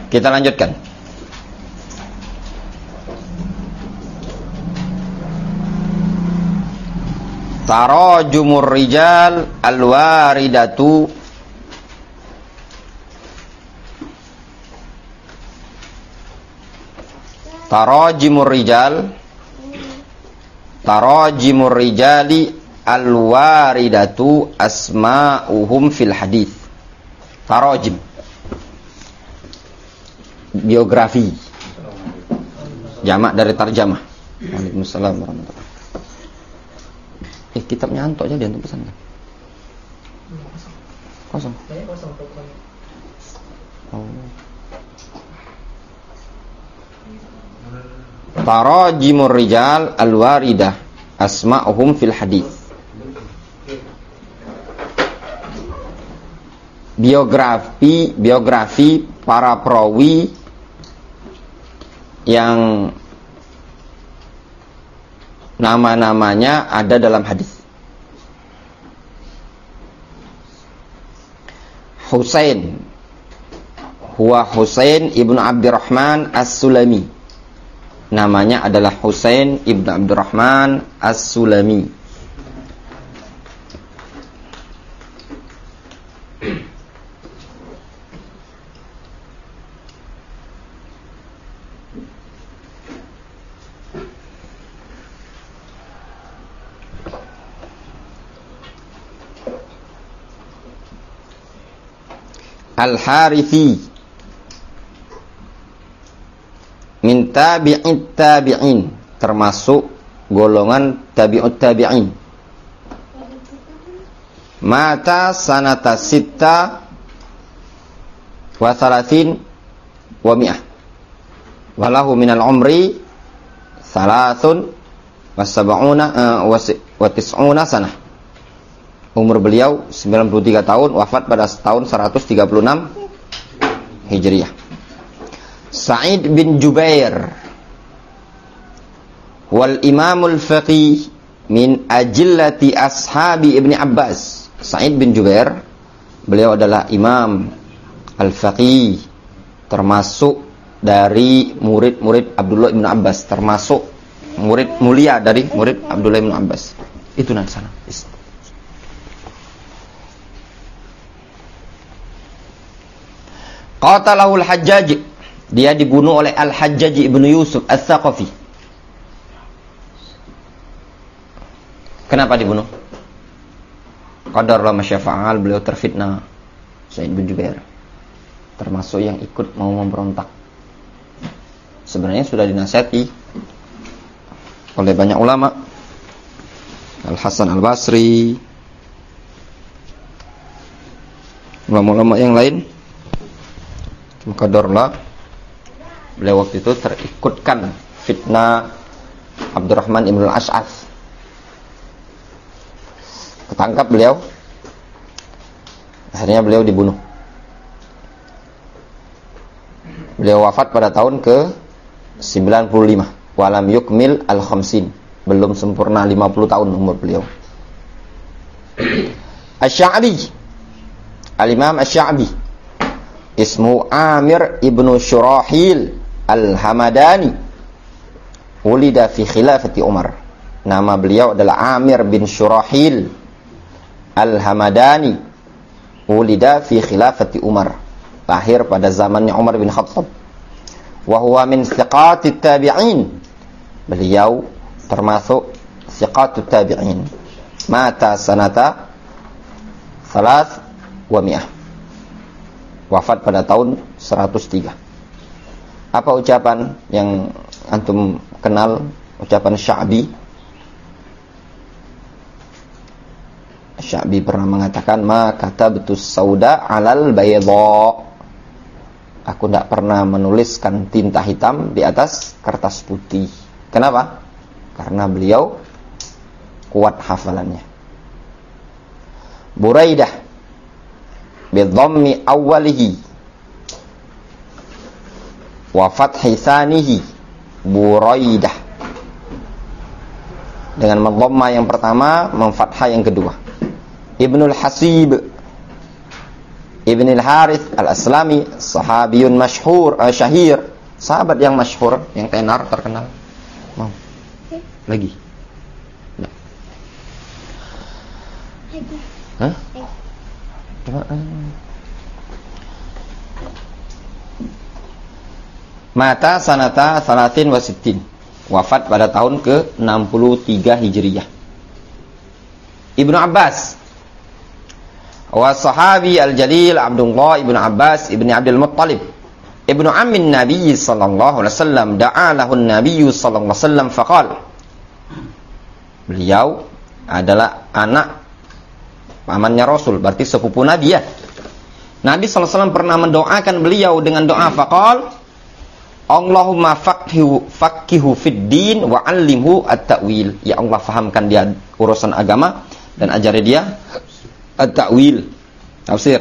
Kita lanjutkan. Tarajumur rijal al-waridatu Tarajimur rijali al-waridatu asma'uhum fil hadith. Tarajim, biografi, jamak dari tarjamah. Waalaikumsalam warahmatullahi. Kitabnya antok aja dia untuk pesan kan? Kosong. Oh. Tarajimur rijal al-waridah asma'uhum fil hadith. Biografi para perawi yang nama-namanya ada dalam hadis. Husain huwa Husain ibnu Abdurrahman As-Sulami. Namanya adalah Husain ibnu Abdurrahman As-Sulami. Al-Harithi min tabi'it tabi'in, termasuk golongan tabi'ut tabi'in. Mata sanata sitta wa thalathin wa mi'ah walahu minal umri thalathun wa sab'una wa tis'una sanah. Umur beliau 93 tahun, wafat pada tahun 136 Hijriah. Sa'id bin Jubair wal imamul faqih min ajillati ashabi Ibni Abbas. Sa'id bin Jubair, beliau adalah imam al-faqih, termasuk dari murid-murid Abdullah bin Abbas, termasuk murid mulia dari murid Abdullah bin Abbas. Itu nanti sana. Qatalahul Hajjaj, dia dibunuh oleh Al-Hajjaj ibnu Yusuf Al-Thaqafi. Kenapa dibunuh? Qadarullah masyafa'al, beliau terfitnah. Sa'id bin Jubair termasuk yang ikut mau memberontak. Sebenarnya sudah dinasihati oleh banyak ulama, Al-Hasan Al-Basri, ulama-ulama yang lain. Qadarullah, beliau waktu itu terikutkan fitnah Abdurrahman ibn al-Ash'ath. Ketangkap beliau, akhirnya beliau dibunuh. Beliau wafat pada tahun ke-95, walam yukmil al-khamsin, belum sempurna 50 tahun umur beliau. Asy-Sya'bi, al-Imam Asy-Sya'bi, ismu Amir ibnu Syurahil al-Hamadani, ulida fi khilafati Umar. Nama beliau adalah Amir bin Syurahil al-Hamadani, ulida fi khilafati Umar, lahir pada zamannya Umar bin Khattab. Wa huwa min thiqatit tabi'in, beliau termasuk thiqatut tabi'in. Mata sanata 300 wa mi'ah, wafat pada tahun 103. Apa ucapan yang antum kenal, ucapan Sya'bi? Sya'bi pernah mengatakan, ma katabtus sauda 'alal bayda, aku tidak pernah menuliskan tinta hitam di atas kertas putih. Kenapa? Karena beliau kuat hafalannya. Buraidah bidhammi awwalihi wa fathi tsanihi, Buraidah dengan dhamma yang pertama, memfathah yang kedua. Ibnul Hasib Ibn al-Harith al-Aslami, sahabiyun masyhur, syahir, sahabat yang masyhur, yang tenar, terkenal. Mau? Lagi? Nah. Hah? Coba. Mata sanata salatin wa sittin. Wafat pada tahun ke-63 Hijriyah. Ibnu Abbas wa sahabi al-jalil Abdullah ibnu Abbas ibni Abdul Muttalib ibnu ammin Nabi sallallahu alaihi wasallam da'a lahu Nabi sallallahu alaihi wasallam faqala. Beliau adalah anak pamannya Rasul, berarti sepupu Nabi ya. Nabi sallallahu alaihi wasallam pernah mendoakan beliau dengan doa faqala Allahumma faqihu fid din wa 'allimhu at-ta'wil. Ya Allah, fahamkan dia urusan agama dan ajari dia at-ta'wil, tafsir.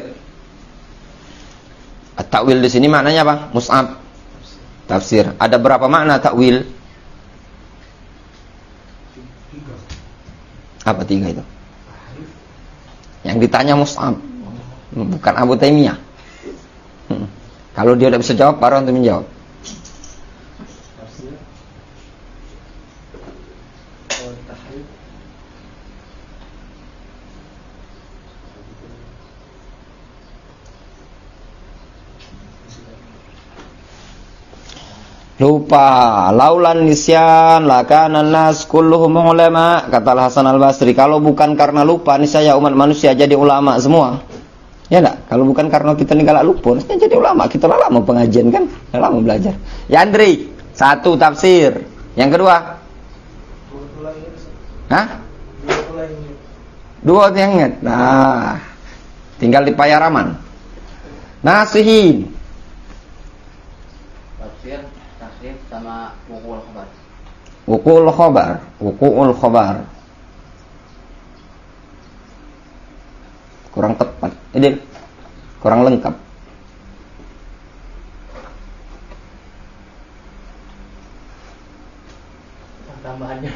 At-ta'wil di sini maknanya apa? Mus'ab. Tafsir. Ada berapa makna ta'wil? Apa 3 itu? Yang ditanya Mus'ab, bukan Abu Taimiyah. Kalau dia tidak bisa jawab, baru untuk menjawab. Lupa, laulan nisyan lakana nas kulluhum ulama, kata Hasan Al-Basri. Kalau bukan karena lupa, niscaya umat manusia jadi ulama semua. Ya enggak? Kalau bukan karena kita galak lupa, niscaya jadi ulama. Kita lama pengajian kan? Lama belajar. Ya Andri, 1 tafsir. Yang kedua? Hah? 2 yang ingat. Nah, tinggal di Payaraman. Nasihin. Sama wuku'ul khobar. Wuku'ul khobar. Kurang tepat. Ini kurang lengkap. Tambahannya.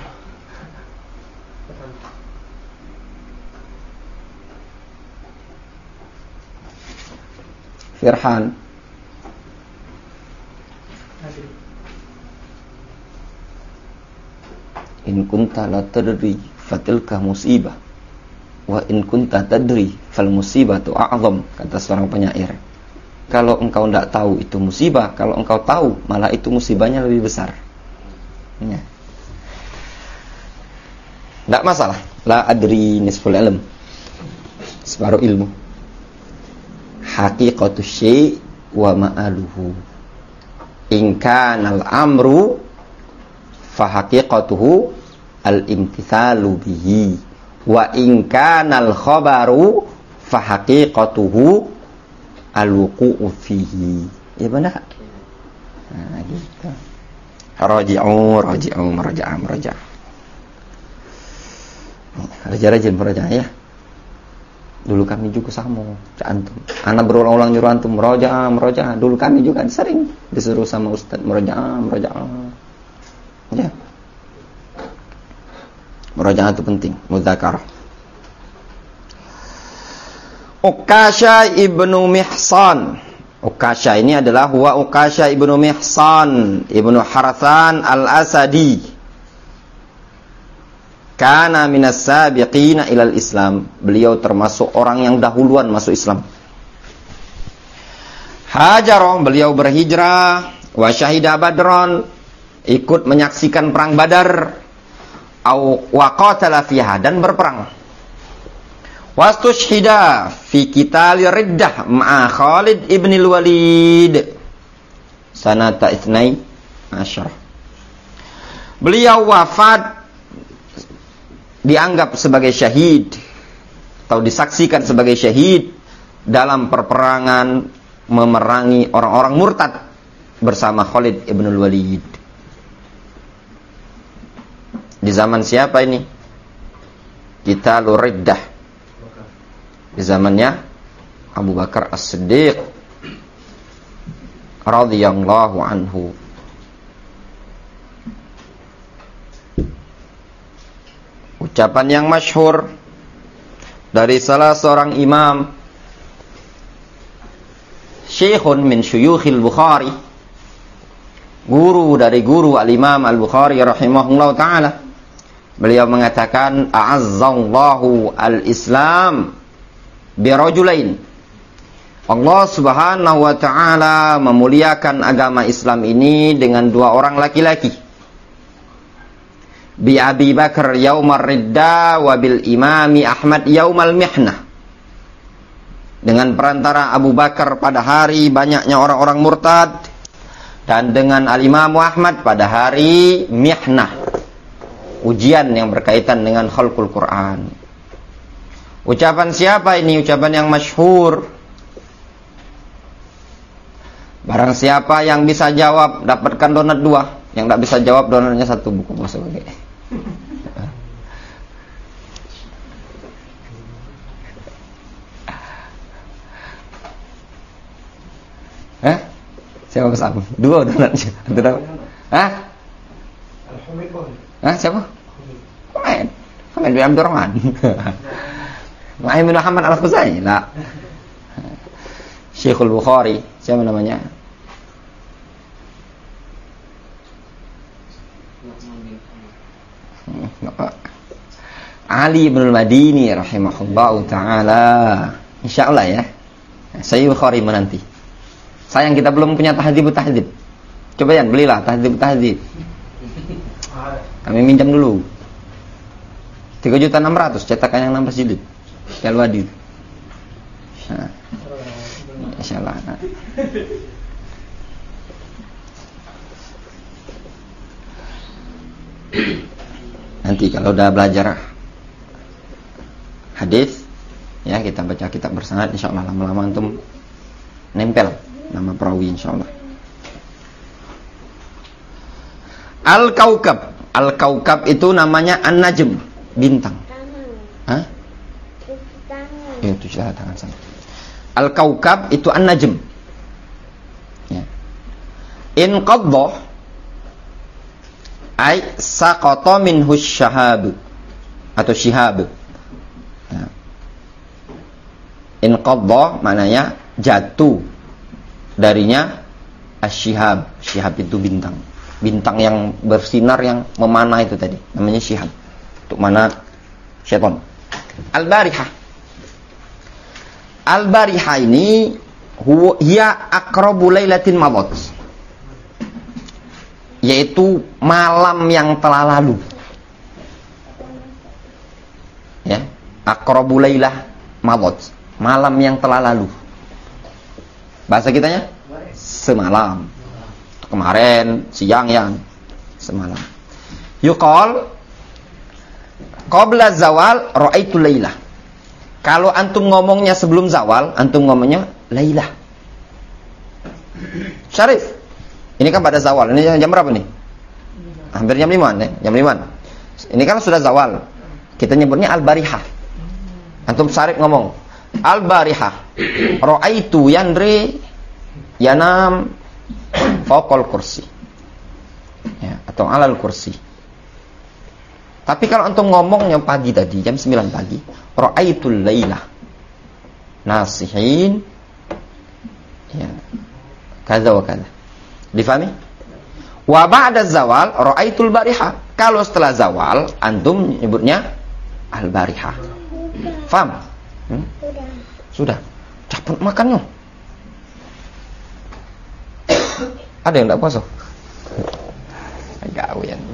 Firhan. In kunta la tadri fatilka musibah wa in kunta tadri fal musibatu a'zam, kata seorang penyair. Kalau engkau tidak tahu itu musibah, kalau engkau tahu malah itu musibahnya lebih besar. Ya. Tidak masalah. La adri nisful ilm, separuh ilmu. Haqiqatu syai' wa ma'aluhu. In kana al-amru fa haqiqatuhu al-imtithalu bihi wa in kana al-khabaru fa haqiqatuhu al-wuqu'u fihi. Ya benar. Nah, gitu. Raji'u rajin merajaah ya. Dulu kami juga sama, antum. Anak berulang-ulang nyuruh antum merajaah. Dulu kami juga sering disuruh sama ustaz merajaah. Ya. Murajaah itu penting, mudzakarah. Ukasha ibnu Mihsan. Ukasha ini adalah Ukasha ibnu Mihsan ibnu Harathan al-Asadi. Kana minas sabiqina ilal Islam. Beliau termasuk orang yang dahuluan masuk Islam. Hajarah, beliau berhijrah, wa syahida Badron, ikut menyaksikan perang Badar. Wa qatala fiha, dan berperang. Wastushhida fi qital riddah ma'a Khalid ibn al-Walid sanata 12. Beliau wafat dianggap sebagai syahid atau disaksikan sebagai syahid dalam perperangan memerangi orang-orang murtad bersama Khalid ibn al-Walid. Di zaman siapa ini? Qitalur Riddah. Di zamannya Abu Bakar As-Siddiq radhiyallahu anhu. Ucapan yang masyhur dari salah seorang imam syekhun min syuyukhil Bukhari, guru dari guru al-Imam Al-Bukhari rahimahullah ta'ala. Beliau mengatakan, a'azzallahu al-Islam birajulain. Allah subhanahu wa ta'ala memuliakan agama Islam ini dengan dua orang laki-laki. Bi Abi Bakar yaumar ridda wa bil imami Ahmad yaumal mihnah. Dengan perantara Abu Bakar pada hari banyaknya orang-orang murtad, dan dengan Al-Imam Ahmad pada hari mihnah, ujian yang berkaitan dengan khalqul Quran. Ucapan siapa ini? Ucapan yang masyhur. Barang siapa yang bisa jawab dapatkan donat 2, yang tidak bisa jawab donatnya 1 buku masuk. Siapa pesan? 2 donatnya. Hah? Siapa? Hamid bin Abdurrahman. Ma'in bin Muhammad Al-Khuzai. Nah. Syekhul Bukhari, siapa namanya? Ali bin Al-Madini rahimahullahu ta'ala. Insyaallah ya. Saya Bukhari menanti. Sayang kita belum punya Tahdzibut Tahdzib. Coba ya, belilah Tahdzibut Tahdzib. Kami minjam dulu. 3.600.000 cetakan yang 16 jilid. Al-Wadi. Nah. Insyaallah. Nanti kalau udah belajar hadis ya, kita baca kitab bersanad, insyaallah lama-lama antum nempel nama perawi insyaallah. Al-Kaukab. Al-Kaukab itu namanya An-Najm, bintang. Hah? Ya, itu tangan saya. Al-Kaukab itu An-Najm. Ya. In qadda ay saqata minhu syahab atau syihab. Ya. In qadda maknanya jatuh darinya asyihab. Syihab itu bintang. Bintang yang bersinar yang memanah itu tadi namanya syihab. Untuk mana syaitan. Al-Barihah. Al-Barihah ini hiya aqrabu lailatin madat. Yaitu malam yang telah lalu. Ya, aqrabu lailah madat. Malam yang telah lalu. Bahasa kitanya semalam. Kemarin, siang yang semalam. Yuqal qabla zawal ra'aitu lailah. Kalau antum ngomongnya sebelum zawal, antum ngomongnya lailah. Syarif, ini kan pada zawal. Ini jam berapa nih? Hampir jam 5 ya, jam 5. Ini kan sudah zawal. Kita nyebutnya al-barihah. Antum Syarif ngomong al-barihah. Ra'aitu yandri yanam fawqal kursi. Ya, atau alal kursi. Tapi kalau antum ngomongnya pagi tadi, jam 9 pagi, ra'aitul lailah nasihin, ya, kaza wa kaza. Difahami? Wa ba'da zawal ra'aitul barihah. Kalau setelah zawal, antum nyebutnya al-barihah. Faham? Sudah. Cepet makannya. Ada yang tak puasa? Gawe yang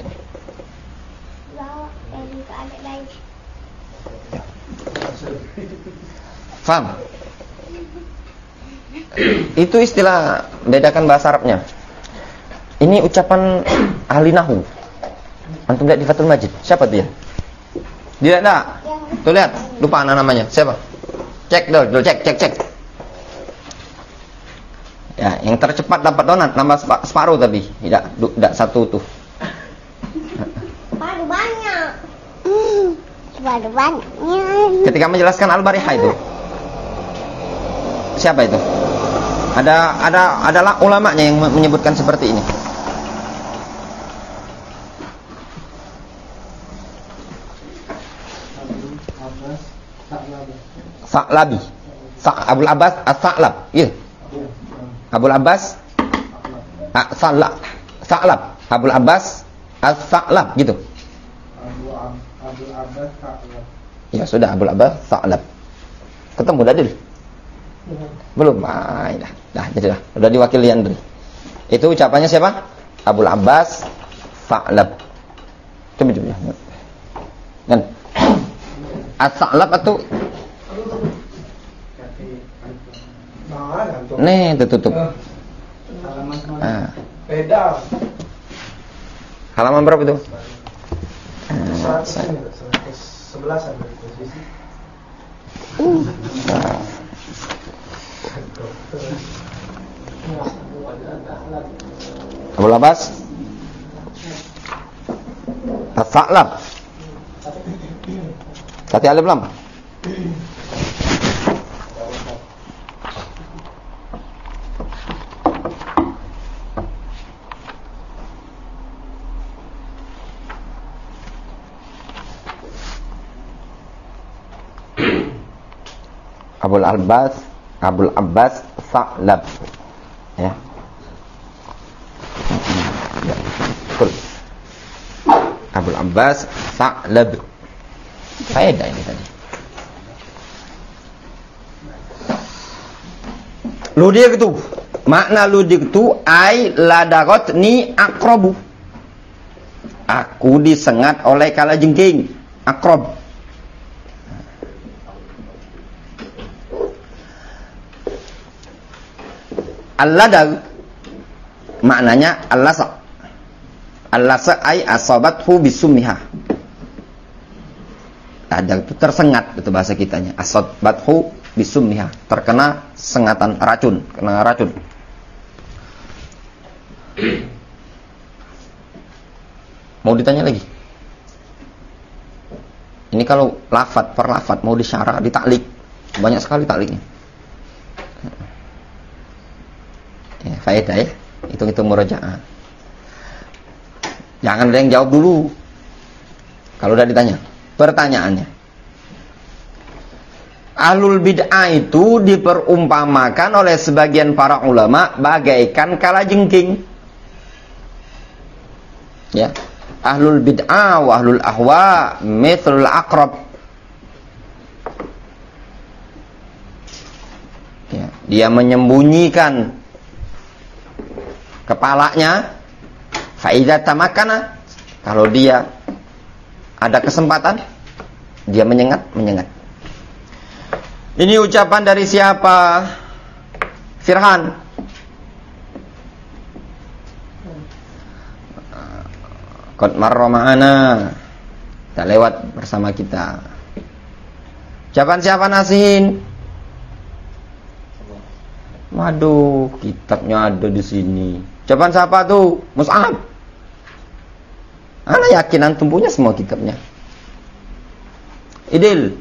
Faham? Itu istilah bedakan bahasa Arabnya. Ini ucapan ahli nahwu. Antum lihat di Fathul Majid. Siapa dia? Dia enggak? Tuh lihat, lupa namanya. Siapa? Cek dulu, cek. Ya, yang tercepat dapat donat nambah separuh tapi tidak satu tuh. Separuh banyak. Separuh banyak. Ketika menjelaskan al-barihah itu, siapa itu? Adalah ulamanya yang menyebutkan seperti ini. Sa'labi. Abul Abbas As-Sa'lab. Iya. Abul Abbas Sa'lab. Abul Abbas As-Sa'lab gitu. Abul Abbas Sa'lab. Ya sudah, Abul Abbas Sa'lab. Ketemu Dadil? Belum. Dah jadilah. Udah diwakili Andri. Itu ucapannya siapa? Abul Abbas Sa'lab. Coba. Kan? As-Sa'lab atau nih tutup. Beda. Halaman berapa itu? 11 ada posisi. Abul Abbas As-Sa'lab. Kati alif lam. Abul Abbas Sa'lab. Ya. Ya. Betul. Abul Abbas Sa'lab. Faedah ini tadi. Ludik itu, makna ludik itu ai ladagatni aqrabu. Aku disengat oleh kalajengking. Aqrab. Al-ladag maknanya al-lasa. Al-lasa ay asabathu bisummiha. Ladag itu tersengat, itu bahasa kitanya. Asabathu bisummiha, terkena sengatan racun, kena racun. Mau ditanya lagi? Ini kalau lafad per lafad mau disyarah, ditaklik. Banyak sekali takliknya. Ya, faedah ya. Hitung-hitung murajaah. Jangan ada yang jawab dulu. Kalau udah ditanya. Pertanyaannya. Ahlul bid'ah itu diperumpamakan oleh sebagian para ulama bagaikan kalajengking. Ya. Ahlul bid'ah wa ahlul ahwa mithlul aqrab. Ya, dia menyembunyikan kepalanya, faida tamakana, kalau dia ada kesempatan dia menyengat. Ini ucapan dari siapa? Firhan. Qad marra ma'ana. Kita lewat bersama kita. Ucapan siapa Nasin? Waduh, kitabnya ada di sini. Ucapan siapa tuh? Mus'ab. Ana yakin antum punya semua kitabnya. Idil.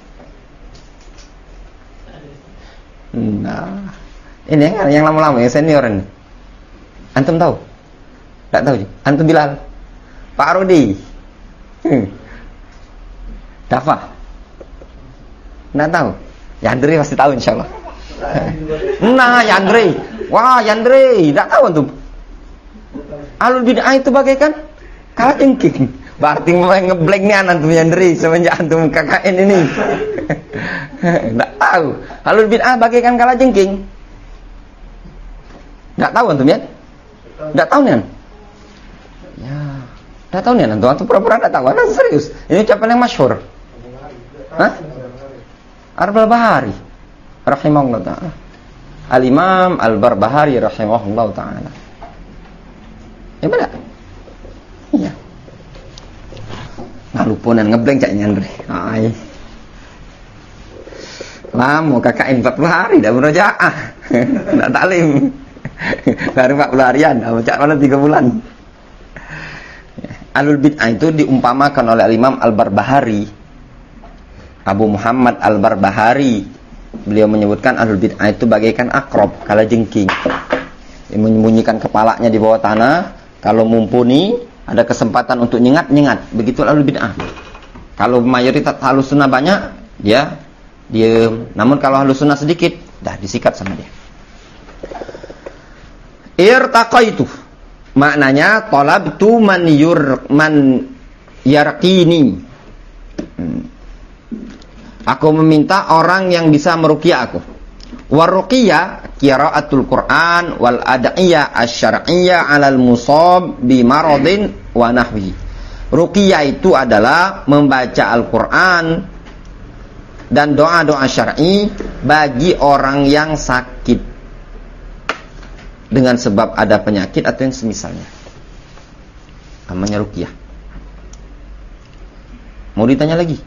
Nah, ini yang lama-lama, yang senior ini. Antum tahu? Tak tahu. Antum Bilal. Pak Rudi. Dafa. Nggak tahu. Yandri pasti tahu insyaallah. Nah, Yandri. Wah, Yandri, enggak tahu antum. Ahlul bid'ah itu bagaikan kalajengking. Berarti mulai ngeblank nih antum Yandri semenjak antum KKN ini. Enggak tahu. Ahlul bid'ah bagaikan kalajengking. Enggak tahu antum ya? Enggak tahu nih. Ya, enggak tahu nih antum. Antum pura-pura enggak tahu. Nah, serius. Ini ucapan yang masyhur. Hah? Al-Barbahari rahimahullah ta'ala. Al-Imam Al-Barbahari rahimahullah ta'ala. Ya benar? Iya. Ngalupunan ngeblank cak Nyandri. Ai. Lama KKN 40 hari dah murojaah. Enggak taklim. Baru 40 harian, cak mana 3 bulan. Ahlul bid'ah itu diumpamakan oleh Al-Imam Al-Barbahari. Abu Muhammad Al-Barbahari, beliau menyebutkan ahlul bid'ah itu bagaikan akrab, kalajengking. Dia menyembunyikan kepalanya di bawah tanah, kalau mumpuni ada kesempatan untuk nyengat. Begitu ahlul bid'ah. Kalau mayoritas ahlus sunnah banyak, dia diem. Namun kalau ahlus sunnah sedikit, dah disikat sama dia. Irtaqaitu. Maknanya talabtu man yarqini. Aku meminta orang yang bisa meruqyah aku. Waruqiyah qiraatul Quran wal ad'iyah asy-syar'iyyah 'alal musab bi maradin wa nahwihi. Ruqyah itu adalah membaca Al-Qur'an dan doa-doa syar'i bagi orang yang sakit dengan sebab ada penyakit atau yang semisalnya. Namanya ruqyah. Mau ditanya lagi?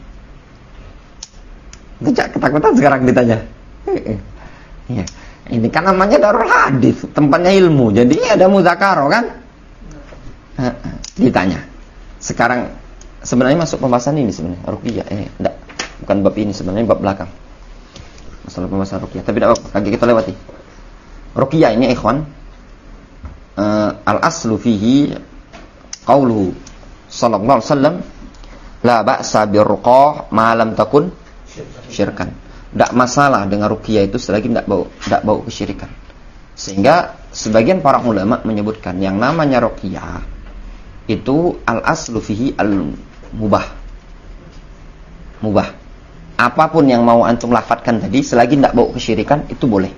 Tidak ketakutan sekarang ditanya. Ya. Ini kan namanya darul hadis, tempatnya ilmu. Jadi ada muzakarah kan? Ditanya. Sekarang sebenarnya masuk pembahasan ini sebenarnya ruqyah. Enggak. Bukan bab ini sebenarnya, bab belakang. Masalah pembahasan ruqyah. Tapi tidak apa-apa, lagi kita lewati. Ruqyah ini ikhwan, al-aslu fihi qauluhu sallallahu alaihi wasallam la ba'sa birruqah ma lam takun syirkan. Tidak masalah dengan ruqyah itu selagi tidak bau kesyirikan. Sehingga sebagian para ulama menyebutkan yang namanya ruqyah itu al-aslu fihi al-mubah. Mubah. Apapun yang mau antum lafadzkan tadi selagi tidak bau kesyirikan itu boleh.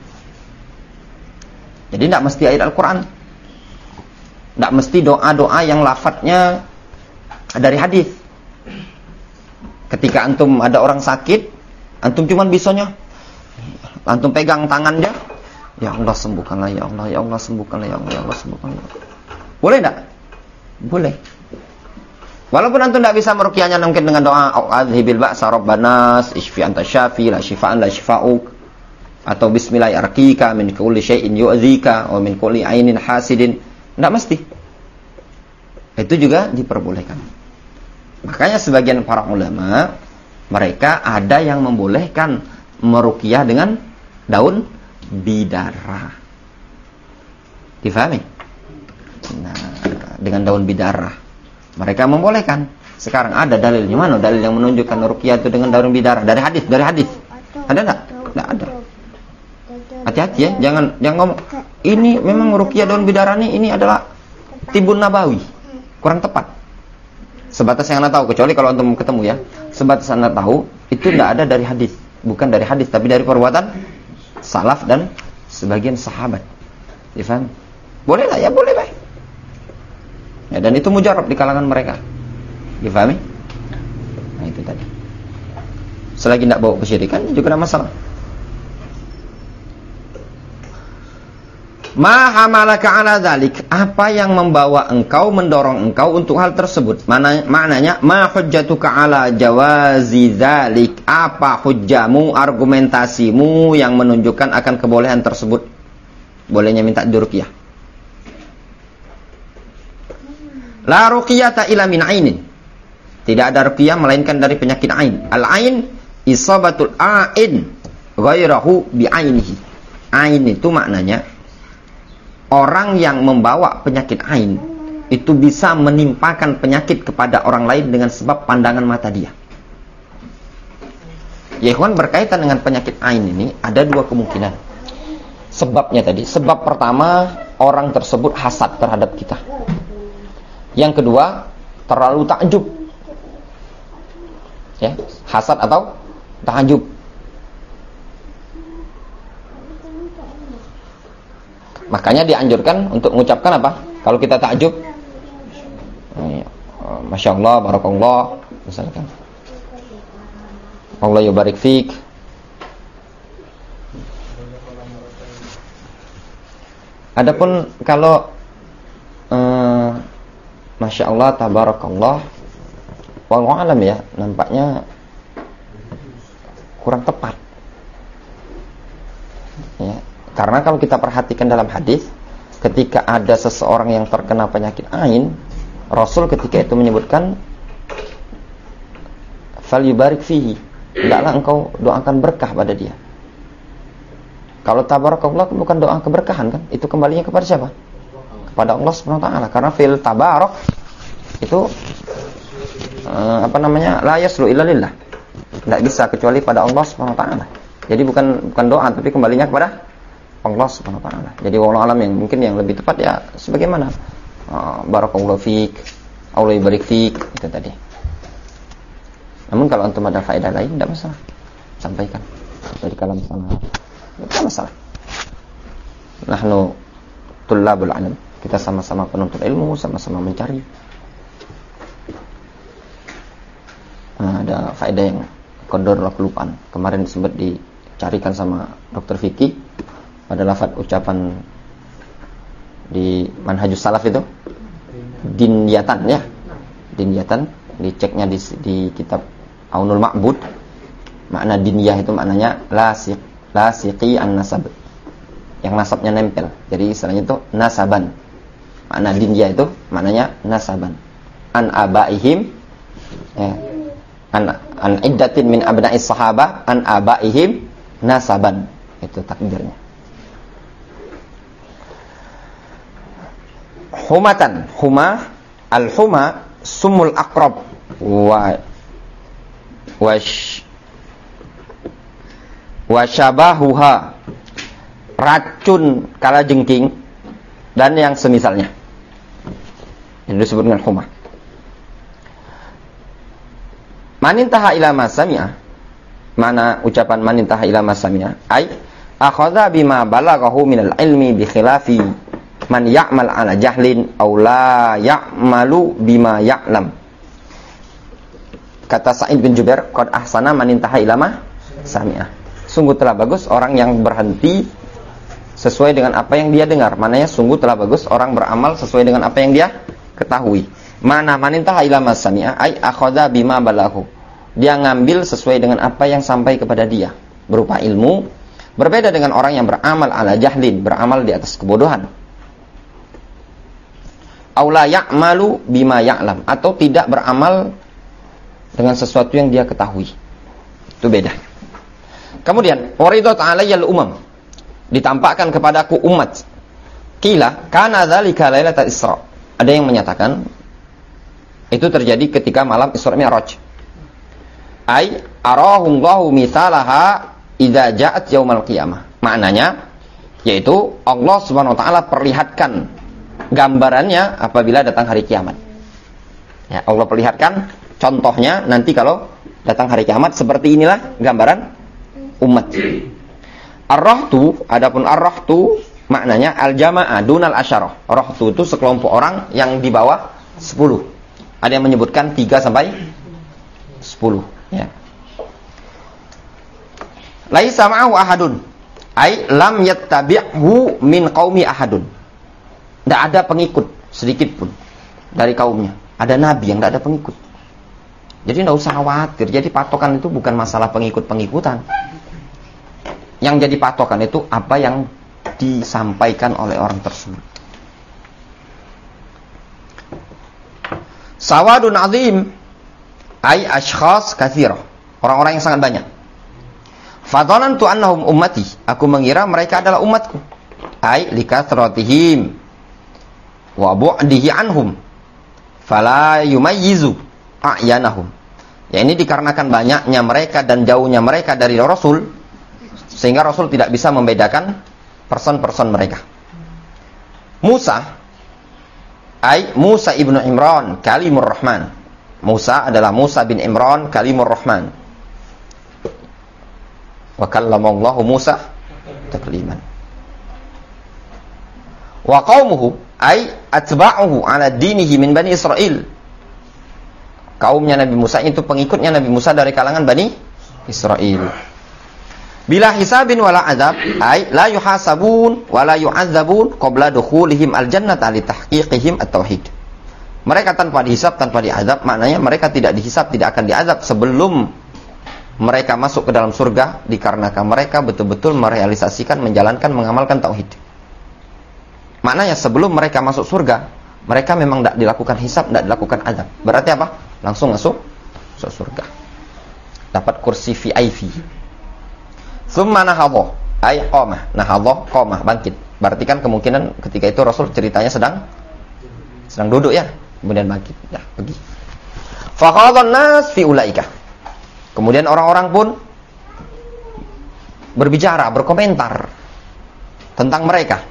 Jadi tidak mesti ayat Al-Quran, tidak mesti doa-doa yang lafadznya dari hadis. Ketika antum ada orang sakit, antum cuman bisanya antum pegang tangan dia, ya Allah sembuhkanlah, ya Allah, ya Allah sembuhkanlah, ya Allah, ya Allah sembuhkanlah. Boleh enggak? Boleh. Walaupun antum tidak bisa meruqyahnya mungkin dengan doa a'udzubillahi ba'sa rabbanas isfi anta syafi la syifaan la syifa'uk, atau bismillah yarqika min kulli syai'in yu'dzika wa min kulli ainin hasidin. Tidak mesti. Itu juga diperbolehkan. Makanya sebagian para ulama mereka ada yang membolehkan meruqyah dengan daun bidara. Difahami? Nah, dengan daun bidara mereka membolehkan. Sekarang ada dalilnya, mana dalil yang menunjukkan ruqyah itu dengan daun bidara? Dari hadis. Ada enggak? Enggak ada. Hati-hati ya, jangan ngomong ini memang ruqyah daun bidara ini adalah tibun nabawi. Kurang tepat. Sebatas yang Anda tahu, kecuali kalau antum ketemu ya. Sebatas Anda tahu, itu tidak ada dari hadis. Bukan dari hadis, tapi dari perbuatan salaf dan sebagian sahabat. Difahami? Boleh lah, ya boleh baik. Ya, dan itu mujarab di kalangan mereka. Difahami? Nah itu tadi. Selagi tidak bawa kesyirikan juga tidak masalah. Ma hamalaka ala dzalik, apa yang membawa engkau, mendorong engkau untuk hal tersebut? Maknanya ma hujjatuka ala jawazi dzalik, apa hujjamu, argumentasimu yang menunjukkan akan kebolehan tersebut, bolehnya minta diruqyah. La ruqyata illa min ainin, tidak ada ruqyah melainkan dari penyakit ain. Al ain isabatul ain ghairahu bi ainihi. Ain itu maknanya orang yang membawa penyakit ain itu bisa menimpakan penyakit kepada orang lain dengan sebab pandangan mata dia. Ya ikhwan, berkaitan dengan penyakit ain ini ada dua kemungkinan. Sebabnya tadi, sebab pertama orang tersebut hasad terhadap kita. Yang kedua, terlalu takjub. Ya, hasad atau takjub. Makanya dianjurkan untuk mengucapkan apa? Kalau kita takjub, Masya Allah, Barakallah, misalkan, Allah yubarik fik. Adapun kalau Masya Allah, Tabarakallah, wallahu alam ya, nampaknya kurang tepat. Ya. Karena kalau kita perhatikan dalam hadis, ketika ada seseorang yang terkena penyakit ain, Rasul ketika itu menyebutkan fal yubarik fihi, hendaklah engkau doakan berkah pada dia. Kalau tabarakallah bukan doa keberkahan kan? Itu kembalinya kepada siapa? Kepada Allah Subhanahu wa taala. Karena fil tabarak itu la yaslu illa lillah. Tidak bisa kecuali pada Allah Subhanahu wa taala. Jadi bukan doa, tapi kembalinya kepada Allah Subhanahu wa taala. Jadi wallahu alam yang mungkin yang lebih tepat ya sebagaimana barakallahu fiik, Allah barik fiik itu tadi. Namun kalau antum ada faedah lain tidak masalah. Sampaikan. Dari kalam sana. Tidak masalah. Nahnu tullabul ilm. Kita sama-sama penuntut ilmu, sama-sama mencari. Ada faedah yang kodor kelupaan. Kemarin sempat dicarikan sama Dr. Vicky. Ada lafaz ucapan di Manhajus Salaf itu. Dinyatan ya. Dinyatan. Diceknya di kitab Aunul Ma'bud. Makna dinyah itu maknanya lasiqi an-nasab. Yang nasabnya nempel. Jadi istilahnya itu nasaban. Makna dinyah itu maknanya nasaban. An abaihim an iddatin min abna'is sahabah an abaihim nasaban. Itu takdirnya. Humatan, huma, al-huma sumul aqrab wa syabahuha, racun kalajengking dan yang semisalnya. Itu disebut dengan huma. Manintaha ila masami'ah. Mana ucapan manintaha ila masami'ah? Ai akhadha bima balaghahu minal ilmi bi khilafi man ya'mal ala jahlin aw la ya'malu bima ya'lam. Kata Sa'id bin Jubair, qad ahsana man intaha ila ma sami'ah. Sungguh telah bagus orang yang berhenti sesuai dengan apa yang dia dengar. Maknanya sungguh telah bagus orang beramal sesuai dengan apa yang dia ketahui. Mana man intaha ila ma sami'ah ai akhadha bima balaghu. Dia ngambil sesuai dengan apa yang sampai kepada dia berupa ilmu. Berbeda dengan orang yang beramal ala jahlin, beramal di atas kebodohan. Aula ya'malu bima ya'lam, atau tidak beramal dengan sesuatu yang dia ketahui. Itu beda. Kemudian waridat alayyal umam, ditampakkan kepadaku umat. Qila kana dzalika lailatul Isra. Ada yang menyatakan itu terjadi ketika malam Isra Mi'raj. Ai arahullahu mithalaha idza ja'at yaumal qiyamah. Maknanya yaitu Allah Subhanahu wa taala perlihatkan gambarannya apabila datang hari kiamat. Ya, Allah perlihatkan contohnya nanti kalau datang hari kiamat seperti inilah gambaran umat. Ar-rahtu, adapun ar-rahtu maknanya al-jama'ah dunal asyarah. Rahtu itu sekelompok orang yang di bawah 10. Ada yang menyebutkan 3 sampai 10, ya. Laisa ma'ahu ahadun, ai lam yattabi'hu min qaumi ahadun. Tidak ada pengikut sedikit pun dari kaumnya. Ada nabi yang tidak ada pengikut. Jadi tidak usah khawatir. Jadi patokan itu bukan masalah pengikut-pengikutan. Yang jadi patokan itu apa yang disampaikan oleh orang tersebut. Sawadun azim ay ashkhas katsirah. Orang-orang yang sangat banyak. Fadhanantu annahum ummati. Aku mengira mereka adalah umatku. Ay likathratihim wa bu'dihi anhum fala yumayyizu a'yanahum. Ya, ini dikarenakan banyaknya mereka dan jauhnya mereka dari Rasul, sehingga Rasul tidak bisa membedakan person-person mereka. Musa ai Musa ibnu Imran kalimur Rahman. Musa adalah Musa bin Imran kalimur Rahman. Wa kallamallahu Musa takliman. Wa qaumuhu ay atba'uhu ala dinihi min Bani Israel. Kaumnya Nabi Musa itu pengikutnya Nabi Musa dari kalangan Bani Israel. Bila hisabin wala azab ay la yuhasabun wala yu'adzabun qabla dukhulihim al-jannata li tahqiqihim at-tauhid. Mereka tanpa dihisab, tanpa diazab, maknanya mereka tidak dihisab, tidak akan diazab sebelum mereka masuk ke dalam surga, dikarenakan mereka betul-betul merealisasikan, menjalankan, mengamalkan tauhid. Maknanya sebelum mereka masuk surga, mereka memang tidak dilakukan hisab, tidak dilakukan azab. Berarti apa? Langsung masuk surga. Dapat kursi VIP. Tsumma nahadha, ay qamah. Nahadha, qamah, bangkit. Berarti kan kemungkinan ketika itu Rasul ceritanya sedang duduk ya, kemudian bangkit. Ya, pergi. Faqadhan nas fi ulaika. Kemudian orang-orang pun berbicara, berkomentar tentang mereka.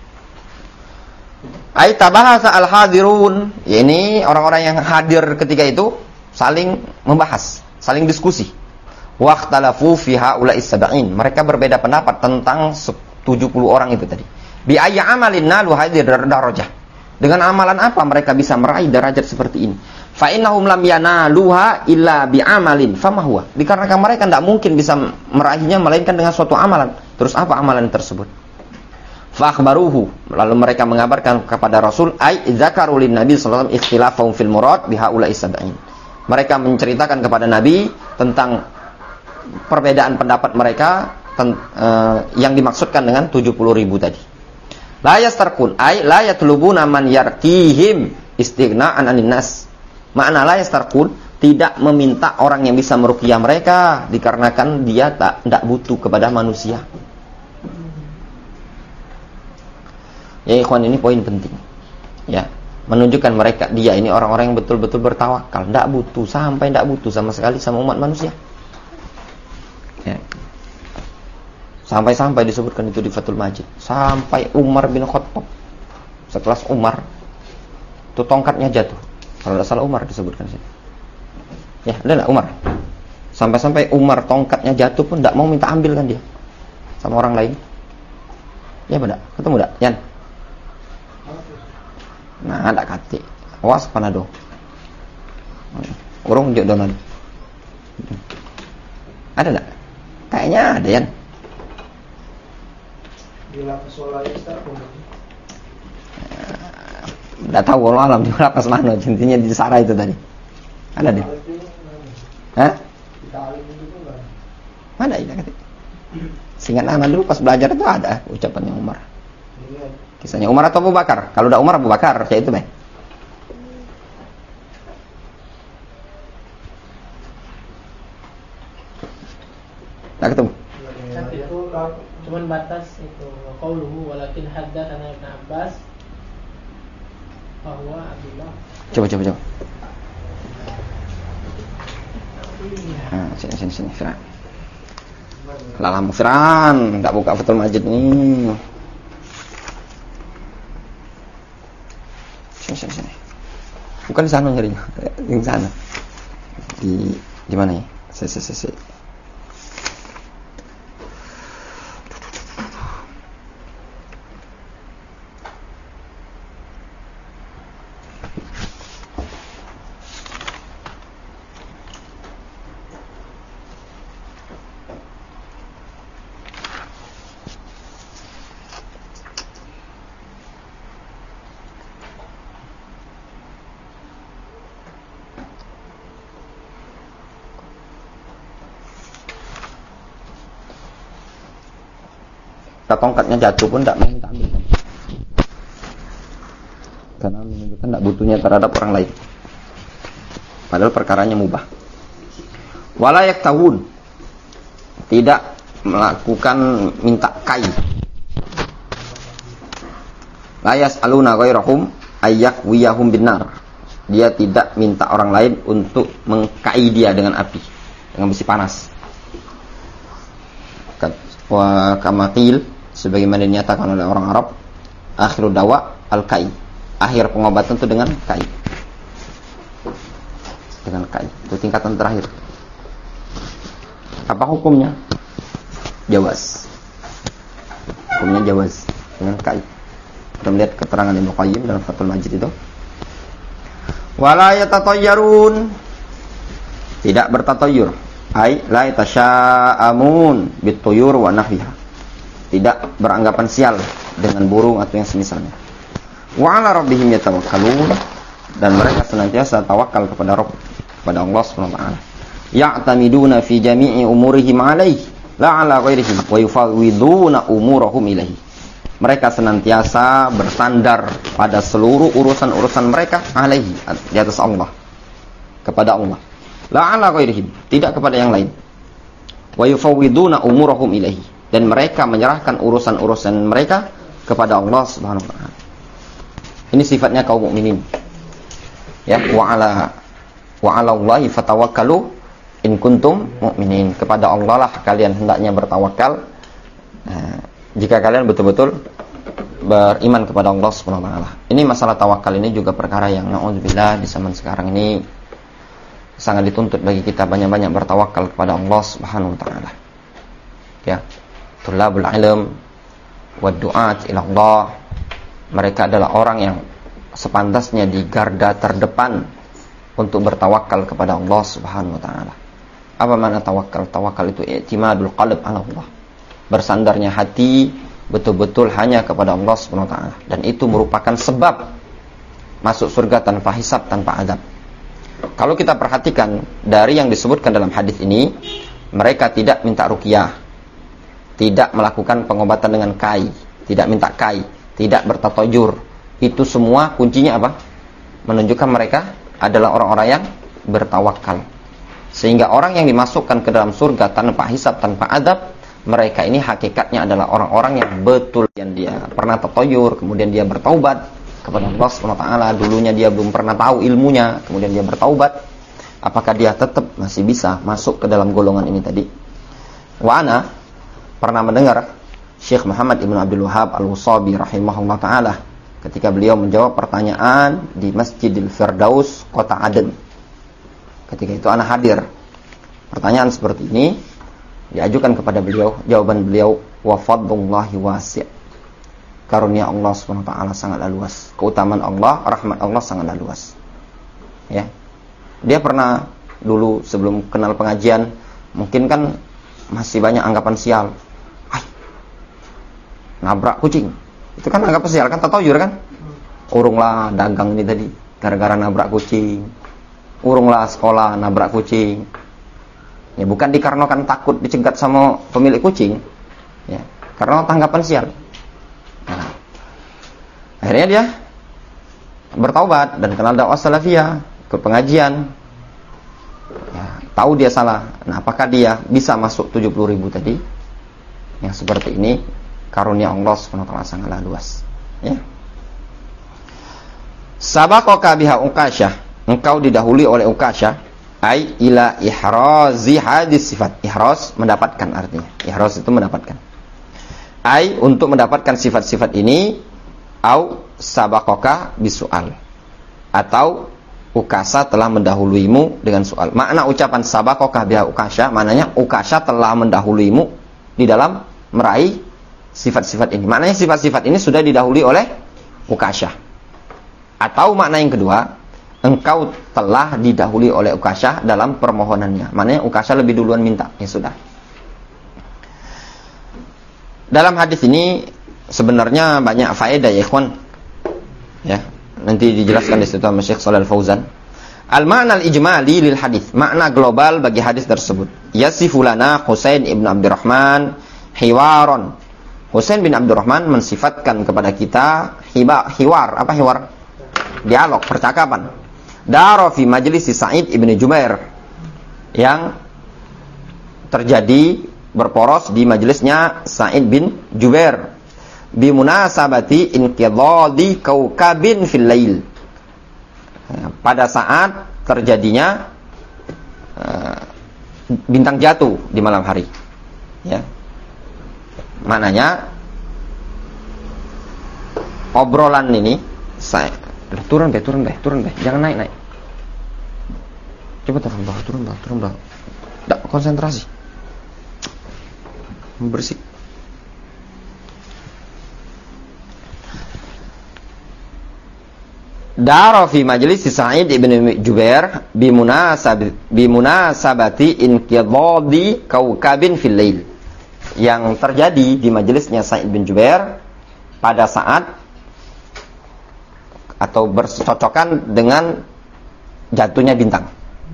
Ai tabahasa al-hadirun, ini orang-orang yang hadir ketika itu saling membahas, saling diskusi. Waqtalafu fi haula'is sab'in, mereka berbeda pendapat tentang 70 orang itu tadi. Bi ayyi amalin nalu hadir darajah, dengan amalan apa mereka bisa meraih derajat seperti ini? Fa innahum lam yanaluha illa bi amalin fama huwa, dikarenakan mereka tidak mungkin bisa meraihnya melainkan dengan suatu amalan. Terus apa amalan tersebut? Fa akhbaruhu, lalu mereka mengabarkan kepada Rasul, ai zakaru lin nabi sallallahu alaihi wasallam ikhtilafahum fil murad bi haula'is sab'in. Mereka menceritakan kepada Nabi tentang perbedaan pendapat mereka yang dimaksudkan dengan 70.000 tadi. La yastarqun ay la yatlubuna man yarqihim istighna'an 'anil nas. Makna la yastarqun, tidak meminta orang yang bisa meruqyah mereka dikarenakan dia tidak butuh kepada manusia. Ya ikhwan, ini poin penting. Ya, menunjukkan mereka dia ini orang-orang yang betul-betul bertawakal, tidak butuh sama sekali sama umat manusia. Ya. Sampai-sampai disebutkan itu di Fathul Majid. Sampai Umar bin Khattab, sekelas Umar, itu tongkatnya jatuh. Kalau tidak salah Umar disebutkan sini. Ya, ada Umar. Sampai-sampai Umar tongkatnya jatuh pun tidak mau minta ambilkan dia sama orang lain. Ya benar, ketemu tak? Yan. Nah, ada kati. Awas panado. Urung jok donan. Ada tak? Kayaknya ada, Yan. Bila kesolanya start Tidak tahu kalau alam di lapas mana, intinya di Sarah itu tadi. Ada deh. Hah? Mana ini kata? Seingat anak dulu pas belajar itu ada ucapannya Umar. Kisahnya Umar atau Abu Bakar? Kalau udah Umar, Abu Bakar, kayak itu, Bang. Nah, ketemu. Itu cuman batas itu qauluhu walakin haddatsana Ibnu Abbas bahwa Abdullah. Coba. Nah, sini Firan. Lama Firan, enggak buka Fathul Majid nih. Sini. Bukan di sana nyarinya, di sana. Di mana ya? Si. Tongkatnya jatuh pun tidak mau minta ambil, karena menunjukkan tidak butuhnya terhadap orang lain, padahal perkaranya mubah. Wala yaktawun, tidak melakukan minta kai. La yas'aluna ghairahum ayyakwiyahum binar, dia tidak minta orang lain untuk mengkai dia dengan api, dengan besi panas. Wa kamakil, sebagaimana dinyatakan oleh orang Arab, akhirud dawa al-kai, akhir pengobatan itu dengan kai. Dengan kai, itu tingkatan terakhir. Apa hukumnya? Jawaz. Hukumnya jawaz dengan kai. Kita melihat keterangan Ibnu Qayyim dalam Fathul Majid itu. Wala yatatayyarun, tidak bertatayyur. Ai la yatasya'amun bituyur wa nahwiha, tidak beranggapan sial dengan burung atau yang semisalnya. Wa 'ala rabbihim yatawakkalun, dan mereka senantiasa tawakal kepada Rabb, kepada Allah Subhanahu wa taala. Ya'tamiduna fi jami'i umurihim 'alaihi la 'ala ghairihim wa yufawwiduna umurahum ilaihi. Mereka senantiasa bersandar pada seluruh urusan-urusan mereka alaihi, di atas Allah, kepada Allah. La 'ala ghairihim, tidak kepada yang lain. Wa yufawwiduna umurahum ilaihi, dan mereka menyerahkan urusan-urusan mereka kepada Allah Subhanahu wa taala. Ini sifatnya kaum mukminin. Ya, wa 'ala Allahi fatawakkalu in kuntum mu'minin. Kepada Allah lah kalian hendaknya bertawakal Jika kalian betul-betul beriman kepada Allah Subhanahu wa taala. Ini masalah tawakal ini juga perkara yang naudzubillah di zaman sekarang ini sangat dituntut bagi kita banyak-banyak bertawakal kepada Allah Subhanahu wa taala. Ya. Tulabul ilm wa du'at ila Allah. Mereka adalah orang yang sepantasnya di garda terdepan untuk bertawakal kepada Allah Subhanahu wa taala. Apa makna tawakal? Tawakal itu i'timadul qalb ala Allah. Bersandarnya hati betul-betul hanya kepada Allah Subhanahu wa taala, dan itu merupakan sebab masuk surga tanpa hisab, tanpa azab. Kalau kita perhatikan dari yang disebutkan dalam hadis ini, mereka tidak minta ruqyah, tidak melakukan pengobatan dengan kai, tidak minta kai, tidak bertatayur. Itu semua kuncinya apa? Menunjukkan mereka adalah orang-orang yang bertawakal. Sehingga orang yang dimasukkan ke dalam surga tanpa hisab, tanpa azab, mereka ini hakikatnya adalah orang-orang yang betul, yang dia pernah tatayur, kemudian dia bertaubat kepada Allah SWT. Dulunya dia belum pernah tahu ilmunya, kemudian dia bertaubat. Apakah dia tetap masih bisa masuk ke dalam golongan ini tadi? Wa ana pernah mendengar Syekh Muhammad Ibn Abdul Wahhab Al-Wasabi rahimahullah ta'ala ketika beliau menjawab pertanyaan di Masjidil Firdaus, kota Aden. Ketika itu ana hadir. Pertanyaan seperti ini diajukan kepada beliau, jawaban beliau, wa fadlullahi wasi'. Karunia Allah SWT sangatlah luas. Keutamaan Allah, rahmat Allah sangatlah luas. Ya. Dia pernah dulu sebelum kenal pengajian, mungkin kan masih banyak anggapan sial. Ay, nabrak kucing. Itu kan anggapan sial kan, tatayur kan? Urunglah dagang ini tadi gara-gara nabrak kucing. Urunglah sekolah nabrak kucing. Ya, bukan dikarenakan takut dicegat sama pemilik kucing, ya, karena tanggapan sial. Nah, akhirnya dia bertaubat dan kenal dakwah salafiyah, ke pengajian. Ya, tahu dia salah. Nah, apakah dia bisa masuk 70.000 tadi? Yang seperti ini, karunia Allah SWT sangatlah luas. Ya. Sabaqaka biha Uqasyah, engkau didahului oleh Uqasyah. Ai ila ihrazi hadis sifat. Ihraz mendapatkan artinya. Ihraz itu mendapatkan. Ai untuk mendapatkan sifat-sifat ini, au sabaqaka bisual. Atau Ukasha telah mendahuluimu dengan soal. Makna ucapan sabaqaka biha Ukasha, maknanya Ukasha telah mendahuluimu di dalam meraih sifat-sifat ini. Maknanya sifat-sifat ini sudah didahului oleh Ukasha. Atau makna yang kedua, engkau telah didahului oleh Ukasha dalam permohonannya. Maknanya Ukasha lebih duluan minta. Ya sudah. Dalam hadis ini sebenarnya banyak faedah ya ikhwan. Ya, nanti dijelaskan di situ sama Syekh Shalal Fauzan. Al-ma'na al-ijmali lil hadis. Makna global bagi hadis tersebut. Yasifu lana Husain ibn Abdurrahman hiwaron. Husain bin Abdurrahman mensifatkan kepada kita hiwar. Apa hiwar? Dialog, percakapan. Daro fi majlis Sa'id ibn Jubair, yang terjadi berporos di majelisnya Sa'id bin Jubair, bimunasabati inqidadi kaukabin fil lail, pada saat terjadinya bintang jatuh di malam hari. Ya. Maknanya obrolan ini turun deh, jangan naik. Coba turun bawah. Tidak konsentrasi. Bersih. Daro fi majlis Sa'id ibn Jubair bimunasabati inqidadi kaukabin fil lail, yang terjadi di majelisnya Sa'id bin Jubair pada saat atau bercocokan dengan jatuhnya bintang.